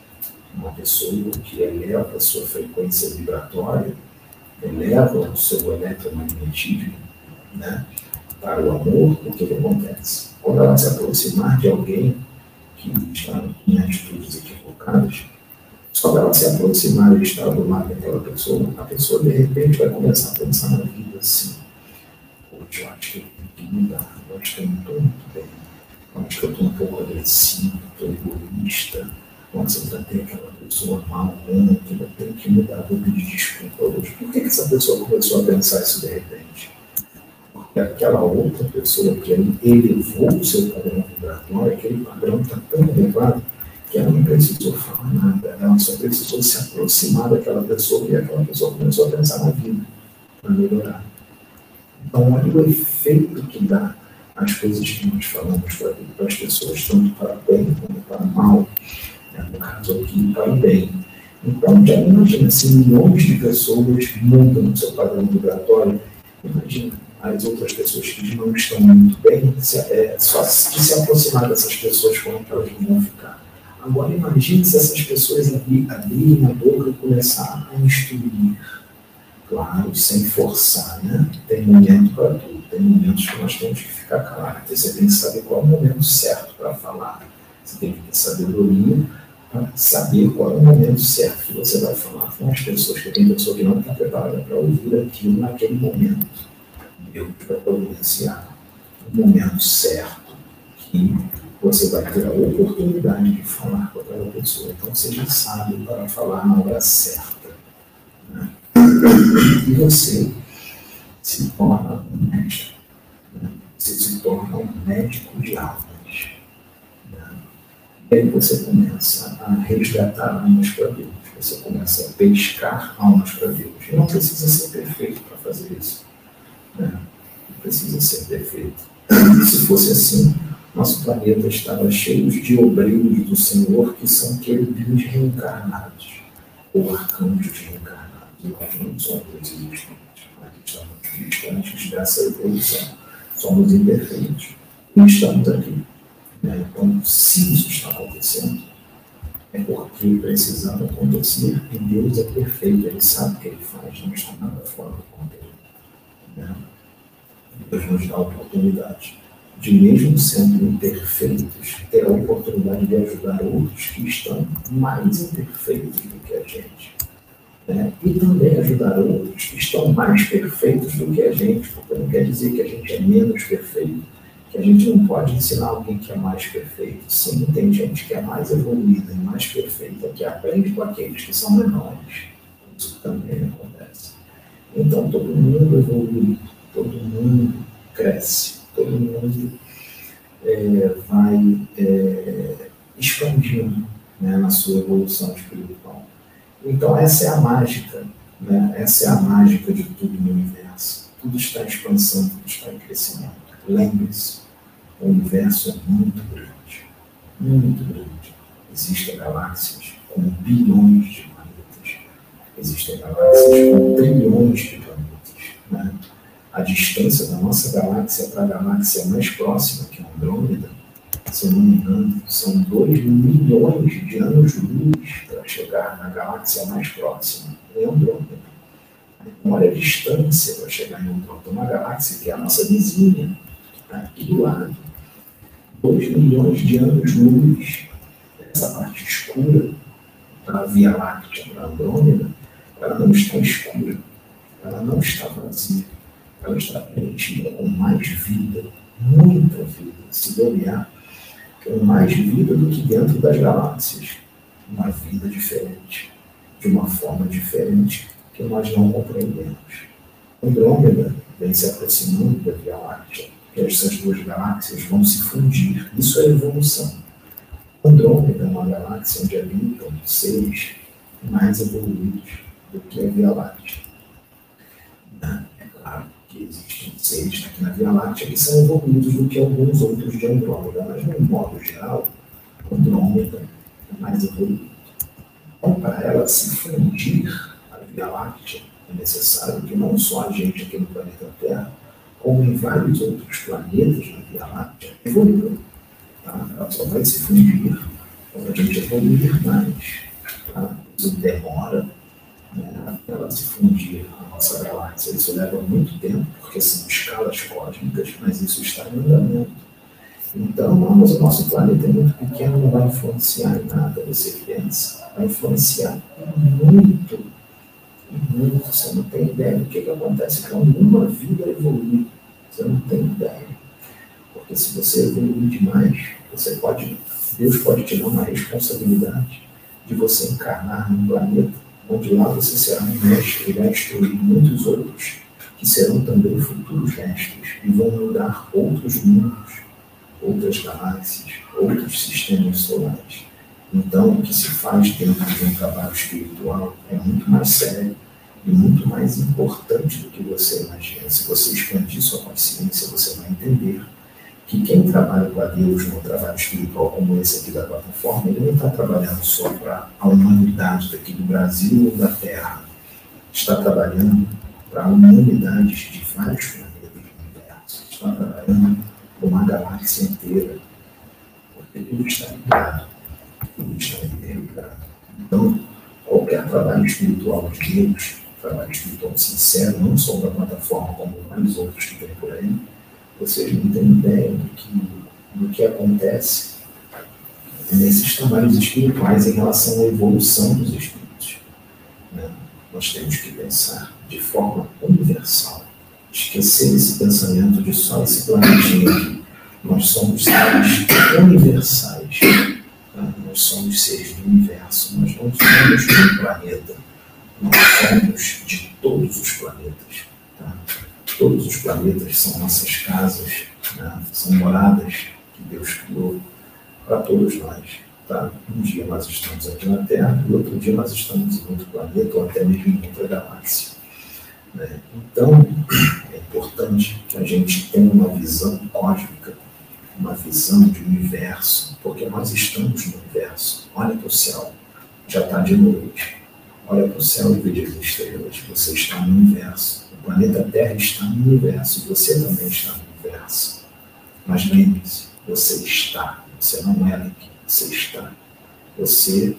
Uma pessoa que eleva a sua frequência vibratória, eleva o seu eletromagnetismo, né, para o amor, o que, que acontece? Quando ela se aproximar de alguém que está em atitudes equivocadas, só ela se aproximar e estar do lado daquela pessoa, a pessoa de repente vai começar a pensar na vida assim. Hoje eu acho que eu tenho que mudar, eu acho que eu não estou muito bem. Eu acho que eu estou um pouco agressivo, estou egoísta. Nossa, eu tratei aquela pessoa mal ontem, eu tenho que mudar, vou pedir desculpa hoje. Por que, que essa pessoa começou a pensar isso de repente? Porque aquela outra pessoa que elevou o seu padrão vibratório, aquele padrão está tão elevado que ela não precisou falar nada, ela só precisou se aproximar daquela pessoa e aquela pessoa começou a pensar na vida, para melhorar. Então, olha o efeito que dá as coisas que nós falamos para, para as pessoas, tanto para bem como para mal, né? No caso aqui, para o bem. Então, já imagina, se milhões de pessoas mudam o seu padrão vibratório, imagina as outras pessoas que não estão muito bem, se, é, só de se aproximar dessas pessoas, como que elas vão ficar. Agora, imagine se essas pessoas abri, abrirem a boca e começar a instruir. Claro, sem forçar, né? Tem momento para tudo, tem momentos que nós temos que ficar calados. Você tem que saber qual é o momento certo para falar. Você tem que ter sabedoria para saber qual é o momento certo que você vai falar com as pessoas, que tem pessoa que não está preparada para ouvir aquilo naquele momento. Eu para providenciar o momento certo que você vai ter a oportunidade de falar com aquela pessoa. Então, seja sábio para falar na hora certa. Né? E você se torna um médico. Né? Você se torna um médico de almas. Né? E aí você começa a resgatar almas para Deus. Você começa a pescar almas para Deus. E não precisa ser perfeito para fazer isso. Né? Não precisa ser perfeito. Se fosse assim, nosso planeta estava cheio de obreiros do Senhor que são querubins reencarnados, ou arcanjos reencarnados. Nós não somos existentes. Nós estamos distantes dessa evolução. Somos imperfeitos. E estamos aqui. Né? Então, se isso está acontecendo, é porque precisava acontecer. E Deus é perfeito. Ele sabe o que Ele faz. Não está nada fora do controle. Né? Deus nos dá a oportunidade de, mesmo sendo imperfeitos, ter a oportunidade de ajudar outros que estão mais imperfeitos do que a gente. Né? E também ajudar outros que estão mais perfeitos do que a gente, porque não quer dizer que a gente é menos perfeito, que a gente não pode ensinar alguém que é mais perfeito. Sim, tem gente que é mais evoluída e mais perfeita, que aprende com aqueles que são menores. Isso também acontece. Então, todo mundo evolui, todo mundo cresce, todo mundo é, vai é, expandindo, né, na sua evolução espiritual. Então essa é a mágica, né? Essa é a mágica de tudo no universo. Tudo está em expansão, tudo está em crescimento. Lembre-se, o universo é muito grande, muito grande. Existem galáxias com bilhões de planetas, existem galáxias com trilhões de planetas, né? A distância da nossa galáxia para a galáxia mais próxima, que é Andrômeda, se eu não me engano, são dois milhões de anos-luz para chegar na galáxia mais próxima, em Andrômeda. Olha a distância para chegar em Andrômeda, uma galáxia que é a nossa vizinha, que está aqui do lado. dois milhões de anos-luz, essa parte escura, para a Via Láctea, para Andrômeda, ela não está escura, ela não está vazia. Ela está preenchida com mais vida, muita vida. Se olhar, com mais vida do que dentro das galáxias. Uma vida diferente, de uma forma diferente que nós não compreendemos. Andrômeda vem se aproximando da Via Láctea, que essas duas galáxias vão se fundir. Isso é evolução. Andrômeda é uma galáxia onde habitam seres mais evoluídos do que a Via Láctea. É claro que existem seres aqui na Via Láctea que são evoluídos do que alguns outros de Andrômeda, mas, de um modo geral, Andrômeda é mais evoluída. Então, para ela se fundir a Via Láctea, é necessário que não só a gente aqui no planeta Terra, como em vários outros planetas na Via Láctea, evoluam. Tá? Ela só vai se fundir quando a gente evoluir mais. Tá? Isso demora, né, ela se fundir a nossa galáxia. Isso leva muito tempo, porque são escalas cósmicas, mas isso está em andamento. Então, o nosso planeta é muito pequeno, não vai influenciar em nada, você pensa. Vai influenciar muito, muito. Você não tem ideia do que, que acontece com uma vida evoluir. Você não tem ideia. Porque se você evoluir demais, você pode, Deus pode te dar uma responsabilidade de você encarnar num planeta onde lá você será um mestre e vai instruir muitos outros que serão também futuros mestres e vão mudar outros mundos, outras galáxias, outros sistemas solares. Então, o que se faz dentro de um trabalho espiritual é muito mais sério e muito mais importante do que você imagina. Se você expandir sua consciência, você vai entender que quem trabalha com a Deus num trabalho espiritual como esse aqui da plataforma, ele não está trabalhando só para a humanidade daqui do Brasil ou da Terra. Está trabalhando para humanidades de vários planetas do universo. Está trabalhando para uma galáxia inteira. Porque tudo está ligado. Tudo está interligado. Então, qualquer trabalho espiritual de Deus, trabalho espiritual sincero, não só da plataforma, como vários outros que tem por aí, vocês não têm ideia do que, do que acontece nesses trabalhos espirituais em relação à evolução dos espíritos. Né? Nós temos que pensar de forma universal, esquecer esse pensamento de só esse planetinha aqui. Nós somos seres universais, né? Nós somos seres do universo, nós não somos de um planeta, nós somos de todos os planetas. Tá? Todos os planetas são nossas casas, né? São moradas que Deus criou para todos nós. Tá? Um dia nós estamos aqui na Terra e outro dia nós estamos em outro planeta ou até mesmo em outra galáxia. Né? Então, é importante que a gente tenha uma visão cósmica, uma visão de universo, porque nós estamos no universo. Olha para o céu, já está de noite. Olha para o céu e veja as estrelas. Você está no universo. O planeta Terra está no universo. Você também está no universo. Mas lembre-se, você está. Você não é aqui. Você está. Você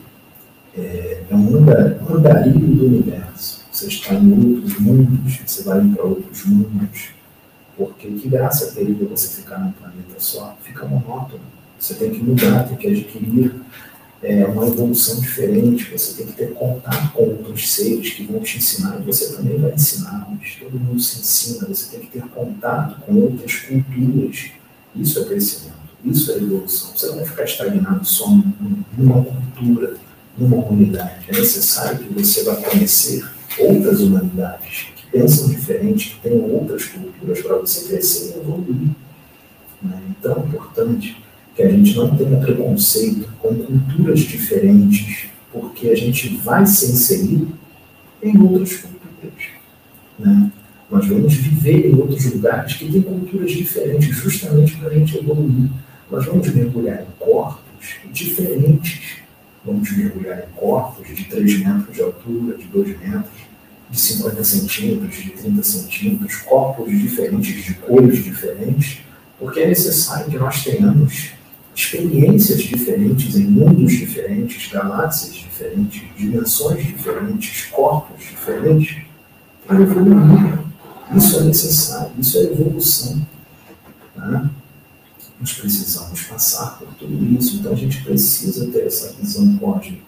é, é um andarilho do universo. Você está em outros mundos. Você vai ir para outros mundos. Porque que graça teria você ficar num planeta só? Fica monótono. Você tem que mudar, tem que adquirir É uma evolução diferente, você tem que ter contato com outros seres que vão te ensinar, e você também vai ensinar, mas todo mundo se ensina, você tem que ter contato com outras culturas. Isso é crescimento, isso é evolução. Você não vai ficar estagnado só numa cultura, numa humanidade. É necessário que você vá conhecer outras humanidades que pensam diferente, que tenham outras culturas para você crescer e evoluir. Então é importante que a gente não tenha preconceito com culturas diferentes, porque a gente vai se inserir em outras culturas. Né? Nós vamos viver em outros lugares que têm culturas diferentes, justamente para a gente evoluir. Nós vamos mergulhar em corpos diferentes. Vamos mergulhar em corpos de três metros de altura, de dois metros, de cinquenta centímetros, de trinta centímetros, corpos diferentes, de cores diferentes, porque é necessário que nós tenhamos experiências diferentes em mundos diferentes, galáxias diferentes, dimensões diferentes, corpos diferentes, para evoluir. Isso é necessário, isso é evolução. Tá? Nós precisamos passar por tudo isso, então a gente precisa ter essa visão cósmica,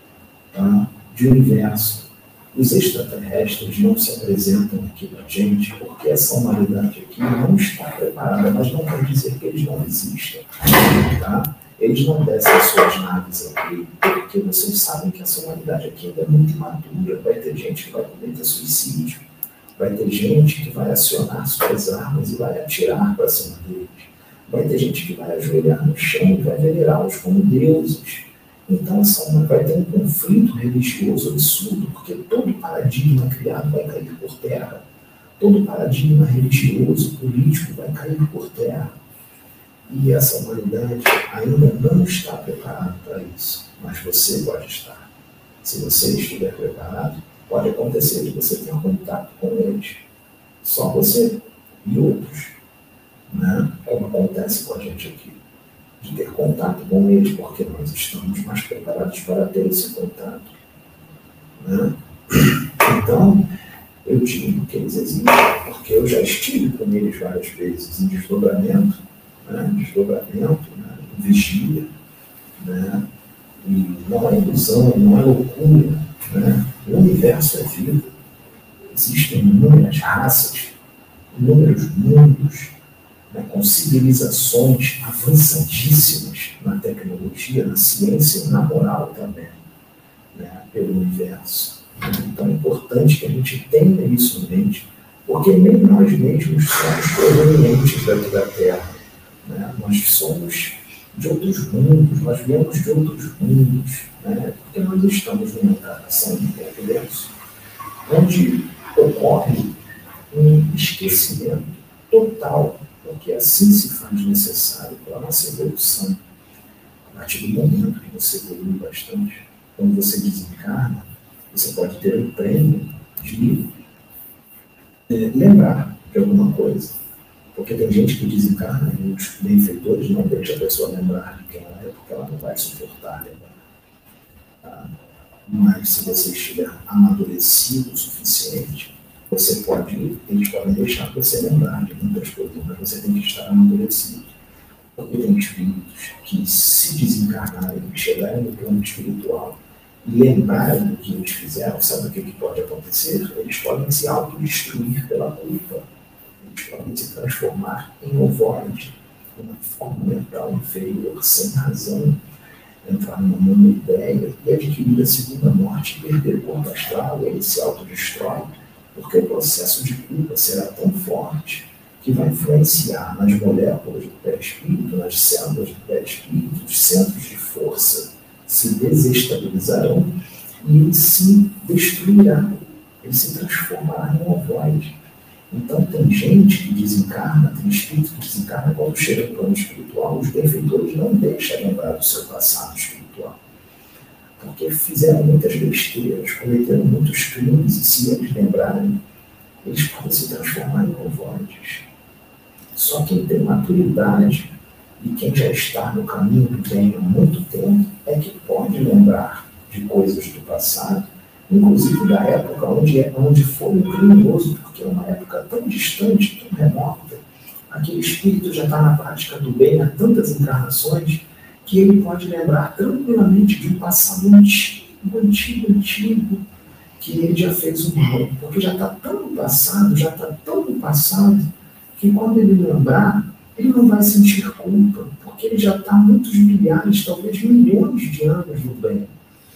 tá? De universo. Os extraterrestres não se apresentam aqui para a gente porque essa humanidade aqui não está preparada, mas não quer dizer que eles não existam. Tá? Eles não descem suas naves aqui porque vocês sabem que essa humanidade aqui ainda é muito imatura. Vai ter gente que vai cometer suicídio, vai ter gente que vai acionar suas armas e vai atirar para cima deles. Vai ter gente que vai ajoelhar no chão e vai venerá-los como deuses. Então, essa vai ter um conflito religioso absurdo, porque todo paradigma criado vai cair por terra. Todo paradigma religioso, político, vai cair por terra. E essa humanidade ainda não está preparada para isso. Mas você pode estar. Se você estiver preparado, pode acontecer de você ter contato com eles. Só você e outros. Né? Como acontece com a gente aqui. De ter contato com eles, porque nós estamos mais preparados para ter esse contato. Né? Então, eu digo que eles existem, porque eu já estive com eles várias vezes em desdobramento, né? desdobramento, né? vigia, né? E não é ilusão, não é loucura. Né? O universo é vida. Existem inúmeras raças, inúmeros mundos, né, com civilizações avançadíssimas na tecnologia, na ciência e na moral também, né, pelo universo. Então é importante que a gente tenha isso em mente, porque nem nós mesmos somos provenientes daqui da Terra. Né? Nós somos de outros mundos, nós viemos de outros mundos, né? Porque nós estamos numa encarnação de tempo denso, onde ocorre um esquecimento total porque assim se faz necessário para a nossa evolução. A partir do momento que você evolui bastante, quando você desencarna, você pode ter o prêmio de é, lembrar de alguma coisa. Porque tem gente que desencarna e os benfeitores não deixam a pessoa lembrar de quem ela é, porque ela não vai suportar lembrar. Tá? Mas se você estiver amadurecido o suficiente, você pode, eles podem deixar você lembrar de muitas coisas, mas você tem que estar amadurecido. Porque tem espíritos que, se desencarnarem, chegarem no plano espiritual e lembrarem do que eles fizeram, sabe o que, que pode acontecer? Eles podem se autodestruir pela culpa. Eles podem se transformar em ovoide, uma forma mental inferior, sem razão, entrar numa ideia e adquirir a segunda morte e perder o corpo astral. Ele se autodestrói, porque o processo de culpa será tão forte que vai influenciar nas moléculas do perispírito, nas células do perispírito, os centros de força se desestabilizarão e ele se destruirá, ele se transformará em um ovoide. Então tem gente que desencarna, tem espírito que desencarna, quando chega no plano espiritual, os benfeitores não deixam lembrar do seu passado espiritual. Porque fizeram muitas besteiras, cometeram muitos crimes, e se eles lembrarem, eles podem se transformar em ovoides. Só quem tem maturidade e quem já está no caminho do bem há muito tempo é que pode lembrar de coisas do passado, inclusive da época onde, onde foi um criminoso, porque é uma época tão distante, tão remota. Aquele espírito já está na prática do bem há tantas encarnações que ele pode lembrar tranquilamente de um passado antigo, antigo, antigo, que ele já fez o mal, porque já está tão no passado, já está tão no passado, que quando ele lembrar, ele não vai sentir culpa, porque ele já está há muitos milhares, talvez milhões de anos no bem.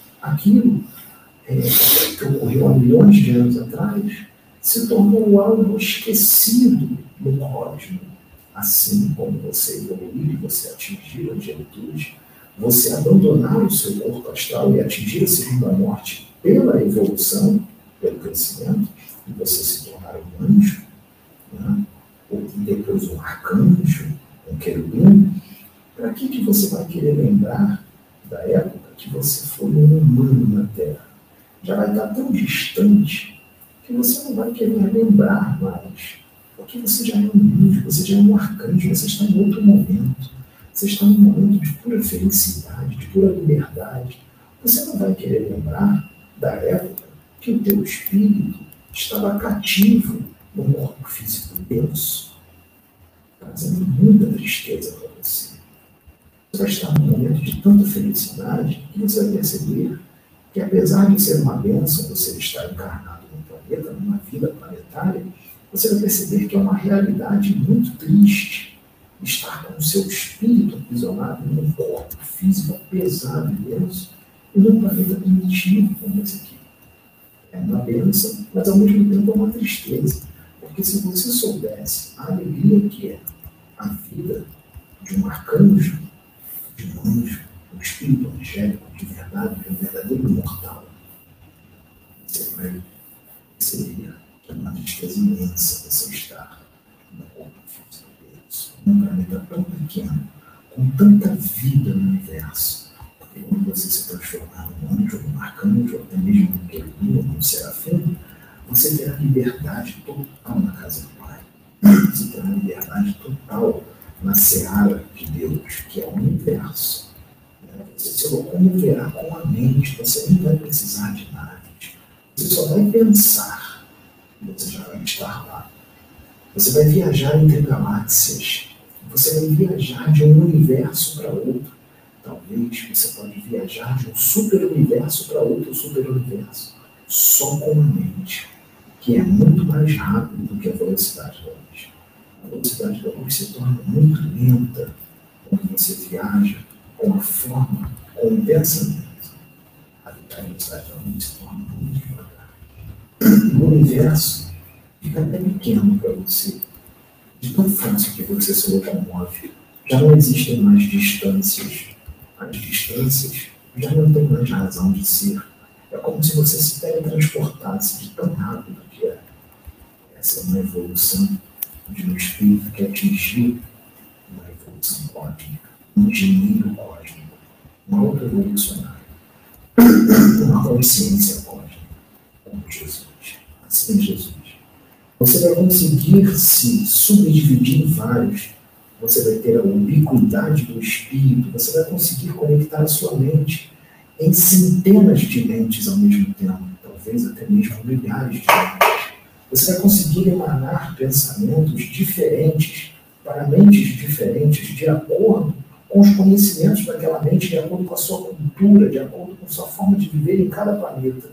Aquilo é, que ocorreu há milhões de anos atrás se tornou algo esquecido no cosmos. Assim como você evoluir, você atingir a angelitude, você abandonar o seu corpo astral e atingir a segunda morte pela evolução, pelo crescimento, e você se tornar um anjo, né? Ou depois um arcanjo, um querubim, para que, que você vai querer lembrar da época que você foi um humano na Terra? Já vai estar tão distante que você não vai querer lembrar mais, porque você já é um anjo, você já é um arcanjo, você está em outro momento, você está num momento de pura felicidade, de pura liberdade. Você não vai querer lembrar da época que o teu espírito estava cativo no corpo físico denso, trazendo muita tristeza para você. Você vai estar num momento de tanta felicidade que você vai perceber que, apesar de ser uma bênção você estar encarnado no planeta, numa vida planetária, você vai perceber que é uma realidade muito triste estar com o seu espírito aprisionado num corpo físico pesado e denso e num planeta primitivo como esse aqui. É uma bênção, mas ao mesmo tempo é uma tristeza. Porque se você soubesse a alegria que é a vida de um arcanjo, de um anjo, um espírito angélico de verdade, de um verdadeiro imortal, você vai perceber que é uma tristeza imensa você estar no corpo físico deles, num planeta tão pequeno, com tanta vida no universo. Porque quando você se transformar num anjo, num arcanjo, ou até mesmo num querubim, num serafim, você terá liberdade total na casa do Pai. Você terá liberdade total na seara de Deus, que é o universo. Você se locomoverá com a mente, você não vai precisar de nada. Você só vai pensar e você já vai estar lá. Você vai viajar entre galáxias. Você vai viajar de um universo para outro. Talvez você pode viajar de um super-universo para outro super-universo. Só com a mente, que é muito mais rápido do que a velocidade da luz. A velocidade da luz se torna muito lenta quando você viaja com a forma, com o pensamento. A velocidade da luz se torna muito devagar. O universo fica até pequeno para você, de tão fácil que você se locomove. Já não existem mais distâncias. As distâncias já não têm mais razão de ser. É como se você se teletransportasse de tão rápido que é. Essa é uma evolução onde no espírito que atingiu uma evolução cósmica, um engenheiro cósmico, um auto-evolucionário, uma consciência cósmica, como Jesus, assim Jesus. Você vai conseguir se subdividir em vários, você vai ter a ubiquidade do espírito, você vai conseguir conectar a sua mente em centenas de mentes ao mesmo tempo, talvez até mesmo milhares de mentes. Você vai conseguir emanar pensamentos diferentes para mentes diferentes, de acordo com os conhecimentos daquela mente, de acordo com a sua cultura, de acordo com a sua forma de viver em cada planeta.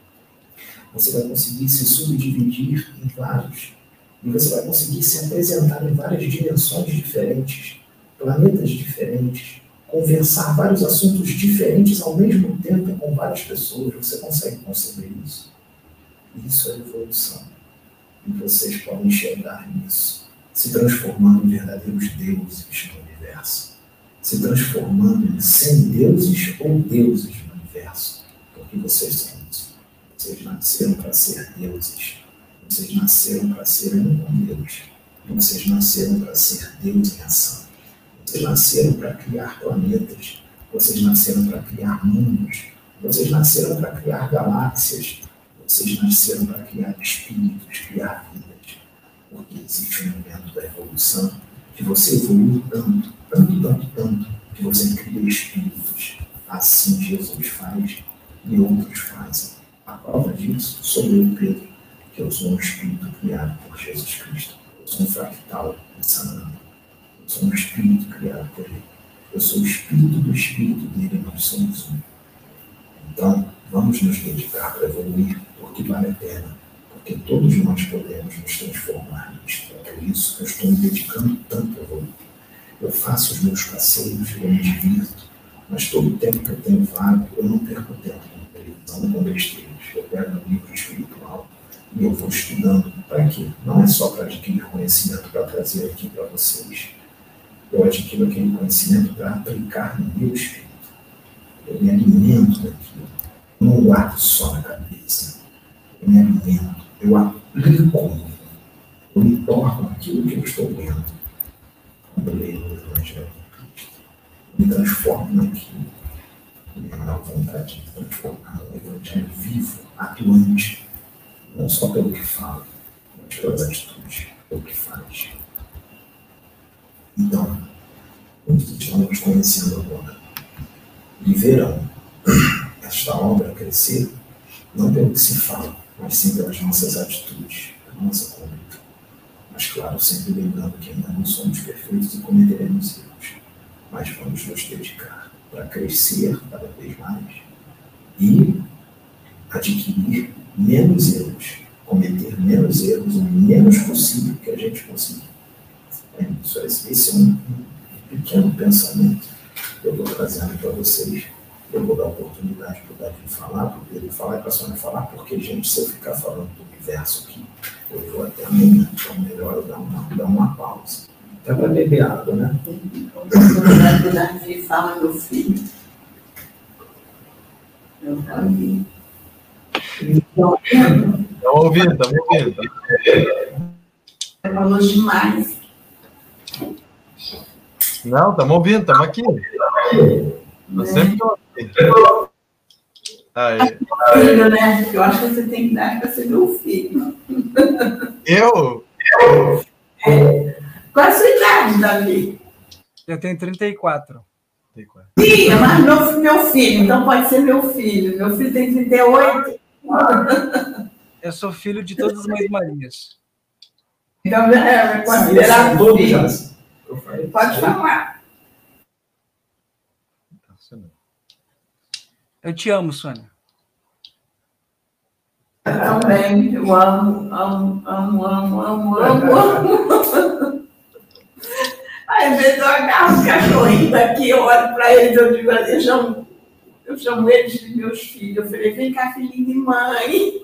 Você vai conseguir se subdividir em vários. E você vai conseguir se apresentar em várias dimensões diferentes, planetas diferentes, conversar vários assuntos diferentes ao mesmo tempo com várias pessoas. Você consegue conceber isso? Isso é evolução. E vocês podem enxergar nisso, se transformando em verdadeiros deuses no universo, se transformando em semideuses ou deuses no universo, porque vocês são isso. Vocês nasceram para ser deuses. Vocês nasceram para ser um com Deus. Vocês nasceram para ser Deus em ação. Vocês nasceram para criar planetas. Vocês nasceram para criar mundos. Vocês nasceram para criar galáxias. Vocês nasceram para criar espíritos, criar vidas. Porque existe um momento da evolução que você evolui tanto, tanto, tanto, tanto, que você cria espíritos. Assim Jesus faz e outros fazem. A prova disso sou eu, Pedro, que eu sou um espírito criado por Jesus Cristo. Eu sou um fractal de Sananda. Eu sou um espírito criado por Ele. Eu sou o espírito do espírito dele, nós somos um. Então, vamos nos dedicar para evoluir, porque vale a pena. Porque todos nós podemos nos transformar nisto. É por isso que eu estou me dedicando tanto a evoluir. Eu faço os meus passeios, eu me divirto, mas todo o tempo que eu tenho vago, eu não perco tempo com televisão, com besteiras. Eu pego um livro espiritual e eu vou estudando. Para quê? Não é só para adquirir conhecimento para trazer aqui para vocês. Eu adquiro aquele conhecimento para aplicar no meu espírito. Eu me alimento daquilo. Eu não guardo só na cabeça. Eu me alimento. Eu aplico. Eu me torno aquilo que eu estou lendo. Quando eu leio o Evangelho de Cristo, eu me transformo naquilo. Minha maior vontade de transformar no Evangelho vivo, atuante. Não só pelo que fala, mas pelas atitudes, pelo que faz. Então, nós estamos conhecendo agora. E verão esta obra crescer, não pelo que se fala, mas sim pelas nossas atitudes, pela nossa conduta. Mas, claro, sempre lembrando que ainda não somos perfeitos e cometeremos erros. Mas vamos nos dedicar para crescer cada vez mais e adquirir menos erros, cometer menos erros o menos possível que a gente conseguir. É isso, esse é um, um pequeno pensamento que eu vou trazendo para vocês. Eu vou dar oportunidade para o Davi falar, para o Pedro falar e para a Sônia falar, porque, gente, se eu ficar falando do universo aqui, eu vou até amanhã, então melhor eu dar uma, dar uma pausa. Até para beber água, né? O Davi fala, meu filho. Eu também. Estão ouvindo, estão ouvindo. Falou demais. Não, estamos ouvindo, estamos aqui. Eu sempre estou aqui. Aí. Filho, né? Eu acho que você tem que dar para ser meu filho. Eu? É. Qual a sua idade, Davi? Eu tenho trinta e quatro. Sim, mas meu, meu filho, então pode ser meu filho. Meu filho tem trinta e oito. Eu sou filho de todas as mães Marias. Então é considerado todo filho. já. Pode falar. Eu te amo, Sônia. Eu também. Eu amo, amo, amo, amo, amo, amo, amo. Às vezes eu agarro o cachorrinho daqui, eu olho para eles, eu digo assim, eu chamo, eu chamo eles de meus filhos. Eu falei, vem cá, filhinho de mãe.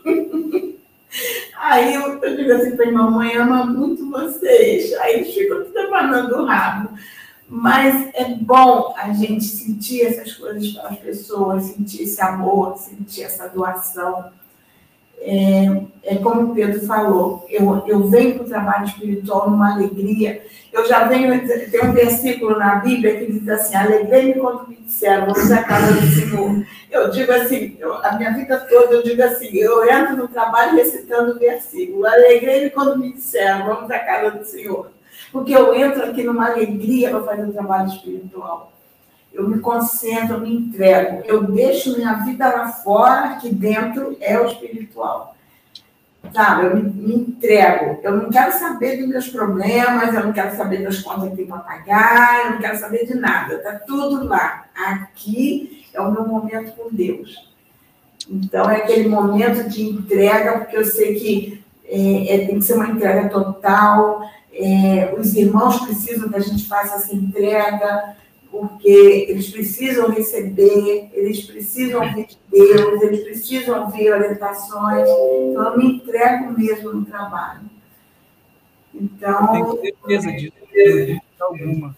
Aí eu, eu digo assim para a mamãe, ama muito vocês. Aí eles ficam tudo abanando o rabo. Mas é bom a gente sentir essas coisas pelas pessoas, sentir esse amor, sentir essa doação. é, é como o Pedro falou, eu, eu venho para o trabalho espiritual numa alegria. Eu já venho, tem um versículo na Bíblia que diz assim, alegrei-me quando me disseram, vamos à casa do Senhor. Eu digo assim, eu, a minha vida toda eu digo assim, eu entro no trabalho recitando o versículo, alegrei-me quando me disseram, vamos à casa do Senhor. Porque eu entro aqui numa alegria para fazer um trabalho espiritual. Eu me concentro, eu me entrego. Eu deixo minha vida lá fora, aqui dentro é o espiritual. Sabe? Eu me, me entrego. Eu não quero saber dos meus problemas, eu não quero saber das contas que tem para pagar, eu não quero saber de nada. Está tudo lá. Aqui é o meu momento com Deus. Então, é aquele momento de entrega, porque eu sei que é, é, tem que ser uma entrega total. É, os irmãos precisam que a gente faça essa entrega, porque eles precisam receber, eles precisam ouvir de Deus, eles precisam ouvir orientações. Então, eu me entrego mesmo no trabalho. Então, eu tenho certeza disso, sem dúvida alguma.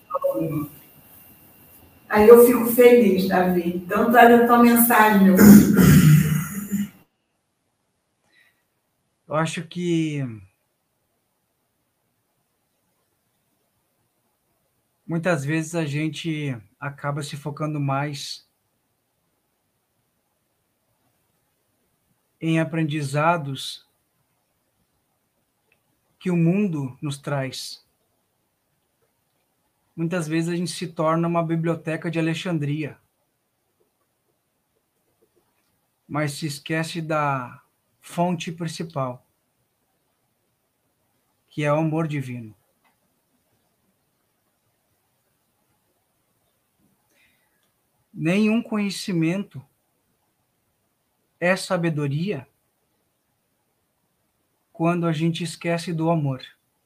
Aí eu fico feliz, Davi. Então, traz a tua mensagem, meu filho. Eu acho que muitas vezes a gente acaba se focando mais em aprendizados que o mundo nos traz. Muitas vezes a gente se torna uma biblioteca de Alexandria, mas se esquece da fonte principal, que é o amor divino. Nenhum conhecimento é sabedoria quando a gente esquece do amor.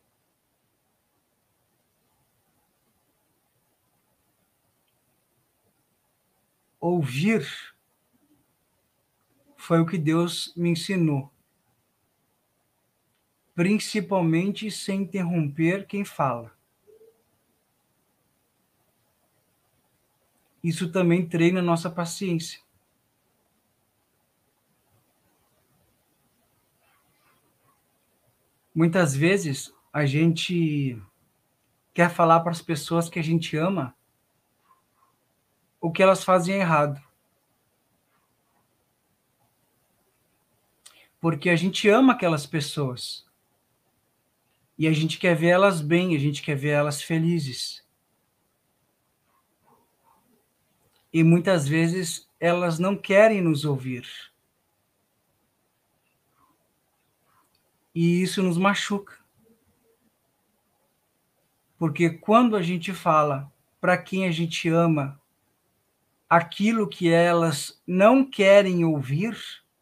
Ouvir foi o que Deus me ensinou, principalmente sem interromper quem fala. Isso também treina a nossa paciência. Muitas vezes a gente quer falar para as pessoas que a gente ama o que elas fazem errado. Porque a gente ama aquelas pessoas. E a gente quer ver elas bem, a gente quer ver elas felizes. E muitas vezes elas não querem nos ouvir. E isso nos machuca. Porque quando a gente fala para quem a gente ama aquilo que elas não querem ouvir,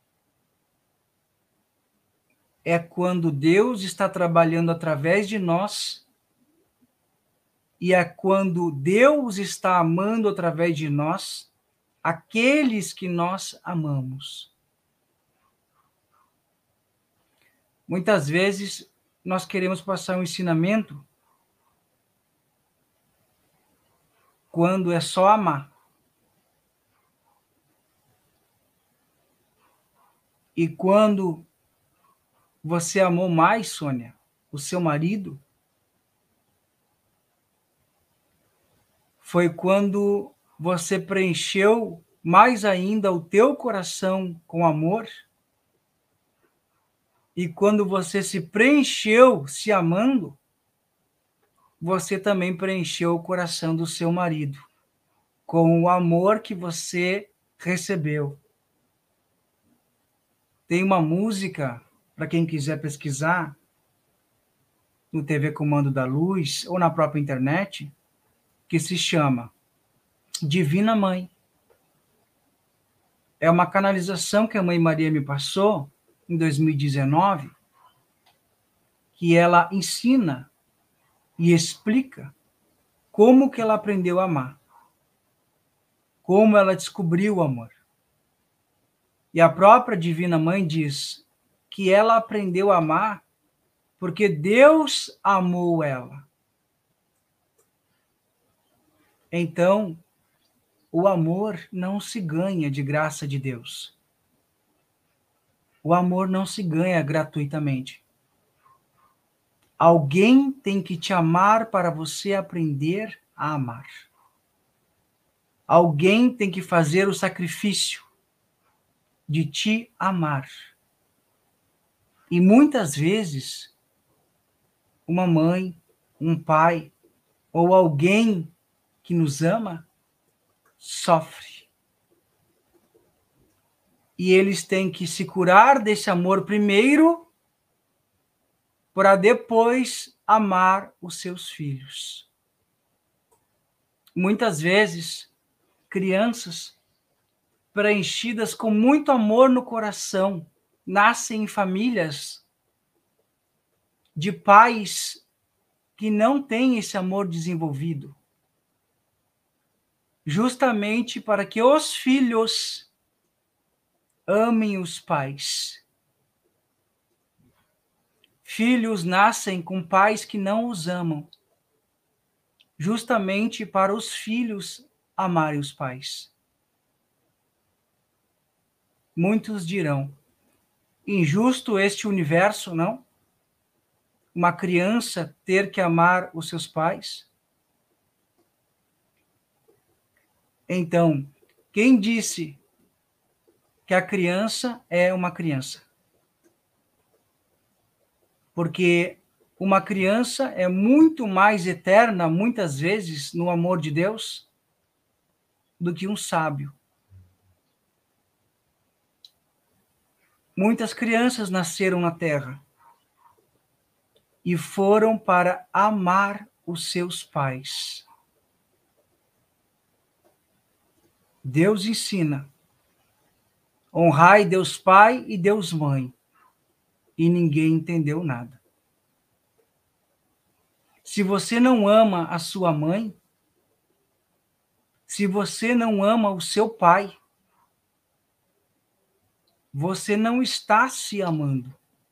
é quando Deus está trabalhando através de nós e é quando Deus está amando através de nós aqueles que nós amamos. Muitas vezes nós queremos passar um ensinamento quando é só amar. E quando você amou mais, Sônia, o seu marido, foi quando você preencheu mais ainda o teu coração com amor. E quando você se preencheu se amando, você também preencheu o coração do seu marido com o amor que você recebeu. Tem uma música, para quem quiser pesquisar, no T V Comando da Luz ou na própria internet, que se chama Divina Mãe. É uma canalização que a Mãe Maria me passou em dois mil e dezenove, que ela ensina e explica como que ela aprendeu a amar, como ela descobriu o amor. E a própria Divina Mãe diz que ela aprendeu a amar porque Deus amou ela. Então, o amor não se ganha de graça de Deus. O amor não se ganha gratuitamente. Alguém tem que te amar para você aprender a amar. Alguém tem que fazer o sacrifício de te amar. E muitas vezes, uma mãe, um pai, ou alguém que nos ama, sofre. E eles têm que se curar desse amor primeiro, para depois amar os seus filhos. Muitas vezes, crianças preenchidas com muito amor no coração, nascem em famílias de pais que não têm esse amor desenvolvido. Justamente para que os filhos amem os pais. Filhos nascem com pais que não os amam, justamente para os filhos amarem os pais. Muitos dirão, injusto este universo, não? Uma criança ter que amar os seus pais? Então, quem disse que a criança é uma criança? Porque uma criança é muito mais eterna, muitas vezes, no amor de Deus, do que um sábio. Muitas crianças nasceram na terra e foram para amar os seus pais. Deus ensina: honrai Deus Pai e Deus Mãe. E ninguém entendeu nada. Se você não ama a sua mãe, se você não ama o seu pai, você não está se amando.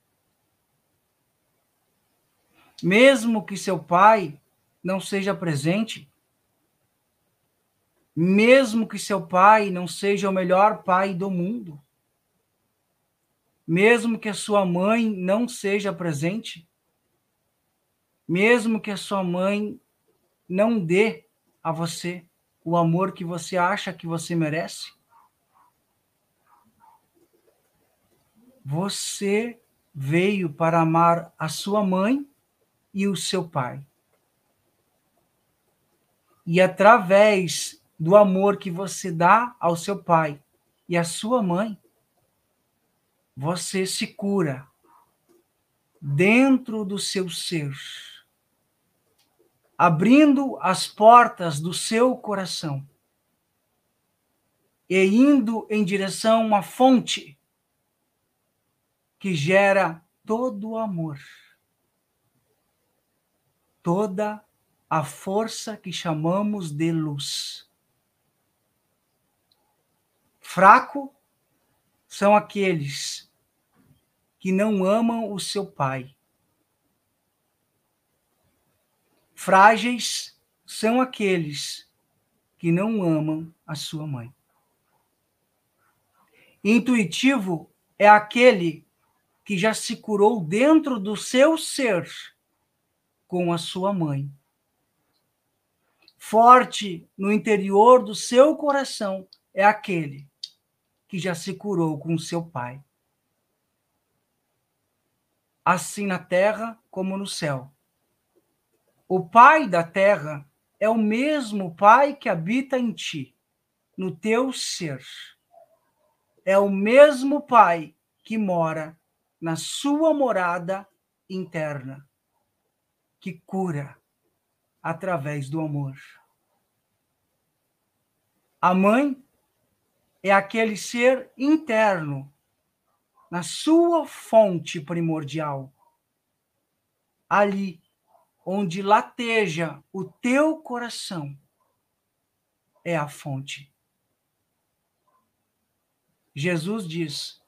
Mesmo que seu pai não seja presente, mesmo que seu pai não seja o melhor pai do mundo, mesmo que a sua mãe não seja presente, mesmo que a sua mãe não dê a você o amor que você acha que você merece, você veio para amar a sua mãe e o seu pai. E através do amor que você dá ao seu pai e à sua mãe, você se cura dentro do seu ser, abrindo as portas do seu coração e indo em direção a uma fonte que gera todo o amor, toda a força que chamamos de luz. Fraco são aqueles que não amam o seu pai. Frágeis são aqueles que não amam a sua mãe. Intuitivo é aquele que já se curou dentro do seu ser com a sua mãe. Forte no interior do seu coração é aquele que já se curou com o seu pai. Assim na terra como no céu. O pai da terra é o mesmo pai que habita em ti, no teu ser. É o mesmo pai que mora na sua morada interna, que cura através do amor. A mãe é aquele ser interno, na sua fonte primordial, ali onde lateja o teu coração, é a fonte. Jesus diz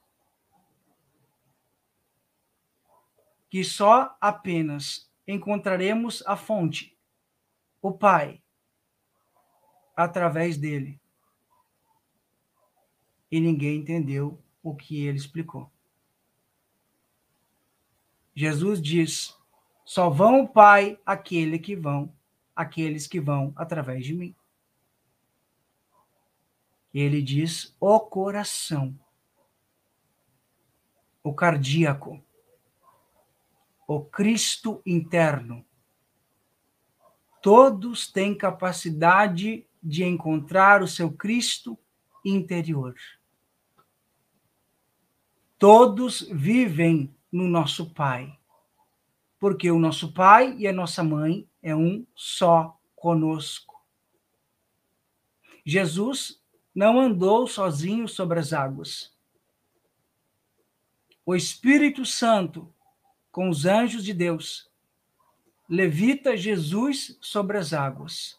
que só apenas encontraremos a fonte, o Pai, através dele. E ninguém entendeu o que ele explicou. Jesus diz: só vão ao Pai aquele que vão, aqueles que vão através de mim. Ele diz o coração, o cardíaco, o Cristo interno. Todos têm capacidade de encontrar o seu Cristo interior. Todos vivem no nosso Pai, porque o nosso Pai e a nossa Mãe é um só conosco. Jesus não andou sozinho sobre as águas. O Espírito Santo, com os anjos de Deus, levita Jesus sobre as águas.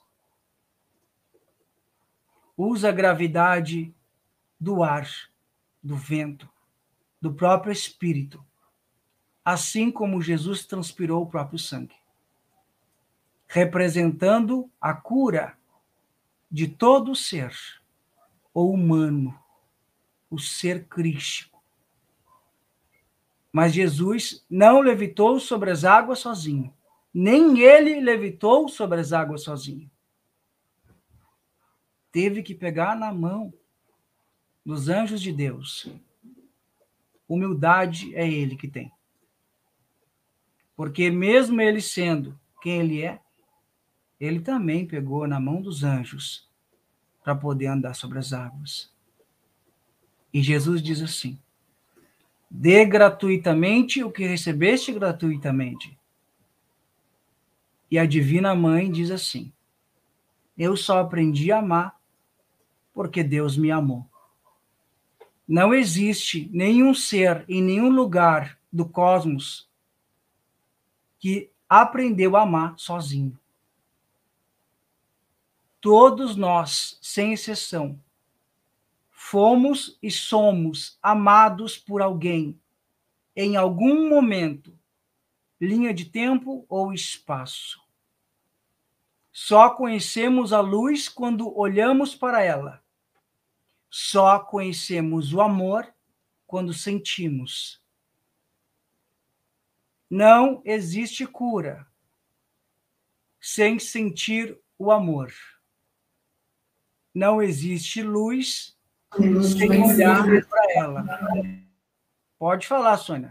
Usa a gravidade do ar, do vento, do próprio Espírito, assim como Jesus transpirou o próprio sangue, representando a cura de todo o ser, o humano, o ser crístico. Mas Jesus não levitou sobre as águas sozinho, nem ele levitou sobre as águas sozinho. Teve que pegar na mão dos anjos de Deus. Humildade é ele que tem. Porque mesmo ele sendo quem ele é, ele também pegou na mão dos anjos para poder andar sobre as águas. E Jesus diz assim: dê gratuitamente o que recebeste gratuitamente. E a Divina Mãe diz assim: eu só aprendi a amar porque Deus me amou. Não existe nenhum ser em nenhum lugar do cosmos que aprendeu a amar sozinho. Todos nós, sem exceção, fomos e somos amados por alguém em algum momento, linha de tempo ou espaço. Só conhecemos a luz quando olhamos para ela. Só conhecemos o amor quando sentimos. Não existe cura sem sentir o amor. Não existe luz sem olhar para ela. Pode falar, Sônia.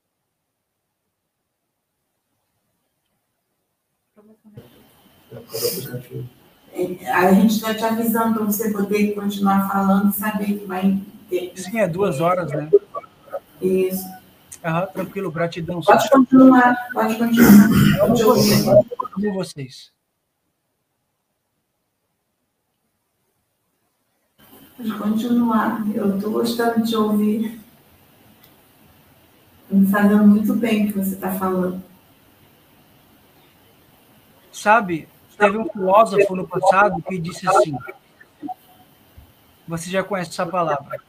A gente está te avisando para você poder continuar falando e saber que vai ter. Sim, é duas horas, né? Isso. Ah, tranquilo, gratidão. Pode continuar, pode continuar. Pode ouvir. Amo vocês. Pode continuar. Eu estou gostando de ouvir. Está me fazendo muito bem o que você está falando. Sabe, teve um filósofo no passado que disse assim, você já conhece essa palavra: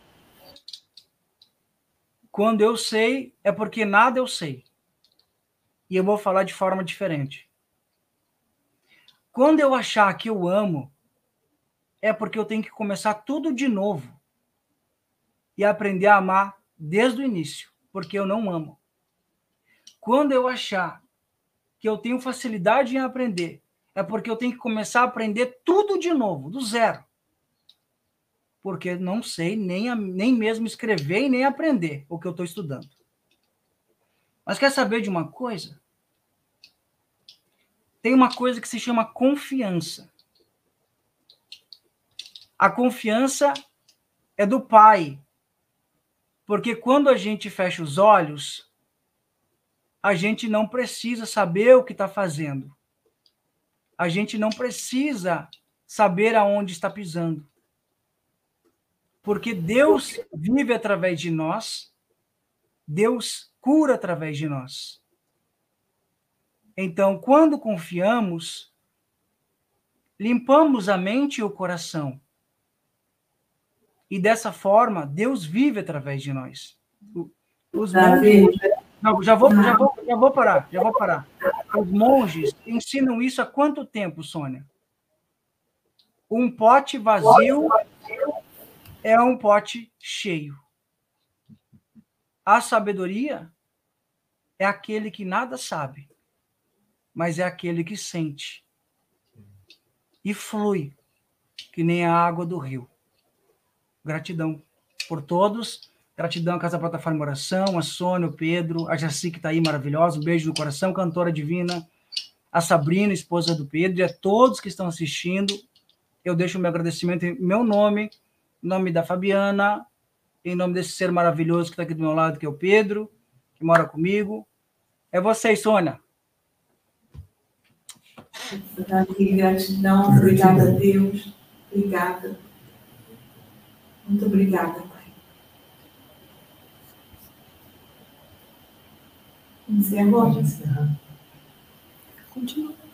quando eu sei, é porque nada eu sei. E eu vou falar de forma diferente. Quando eu achar que eu amo, é porque eu tenho que começar tudo de novo e aprender a amar desde o início, porque eu não amo. Quando eu achar que eu tenho facilidade em aprender, é porque eu tenho que começar a aprender tudo de novo, do zero. Porque não sei nem, a, nem mesmo escrever e nem aprender o que eu estou estudando. Mas quer saber de uma coisa? Tem uma coisa que se chama confiança. A confiança é do Pai. Porque quando a gente fecha os olhos, a gente não precisa saber o que está fazendo. A gente não precisa saber aonde está pisando. Porque Deus vive através de nós, Deus cura através de nós. Então, quando confiamos, limpamos a mente e o coração. E dessa forma, Deus vive através de nós. Os monges... Não, já vou, já vou, já vou parar, já vou parar. Os monges ensinam isso há quanto tempo, Sônia? Um pote vazio é um pote cheio. A sabedoria é aquele que nada sabe, mas é aquele que sente e flui, que nem a água do rio. Gratidão por todos. Gratidão a Casa Plataforma Oração, a Sônia, o Pedro, a Jaci, que está aí maravilhosa. Um beijo no coração, cantora divina. A Sabrina, esposa do Pedro, e a todos que estão assistindo. Eu deixo o meu agradecimento em meu nome, em nome da Fabiana, em nome desse ser maravilhoso que está aqui do meu lado, que é o Pedro, que mora comigo. É vocês, Sônia. Gratidão, obrigada a Deus. Obrigada. Muito obrigada, Pai. Encerrou? Encerrar. Continua.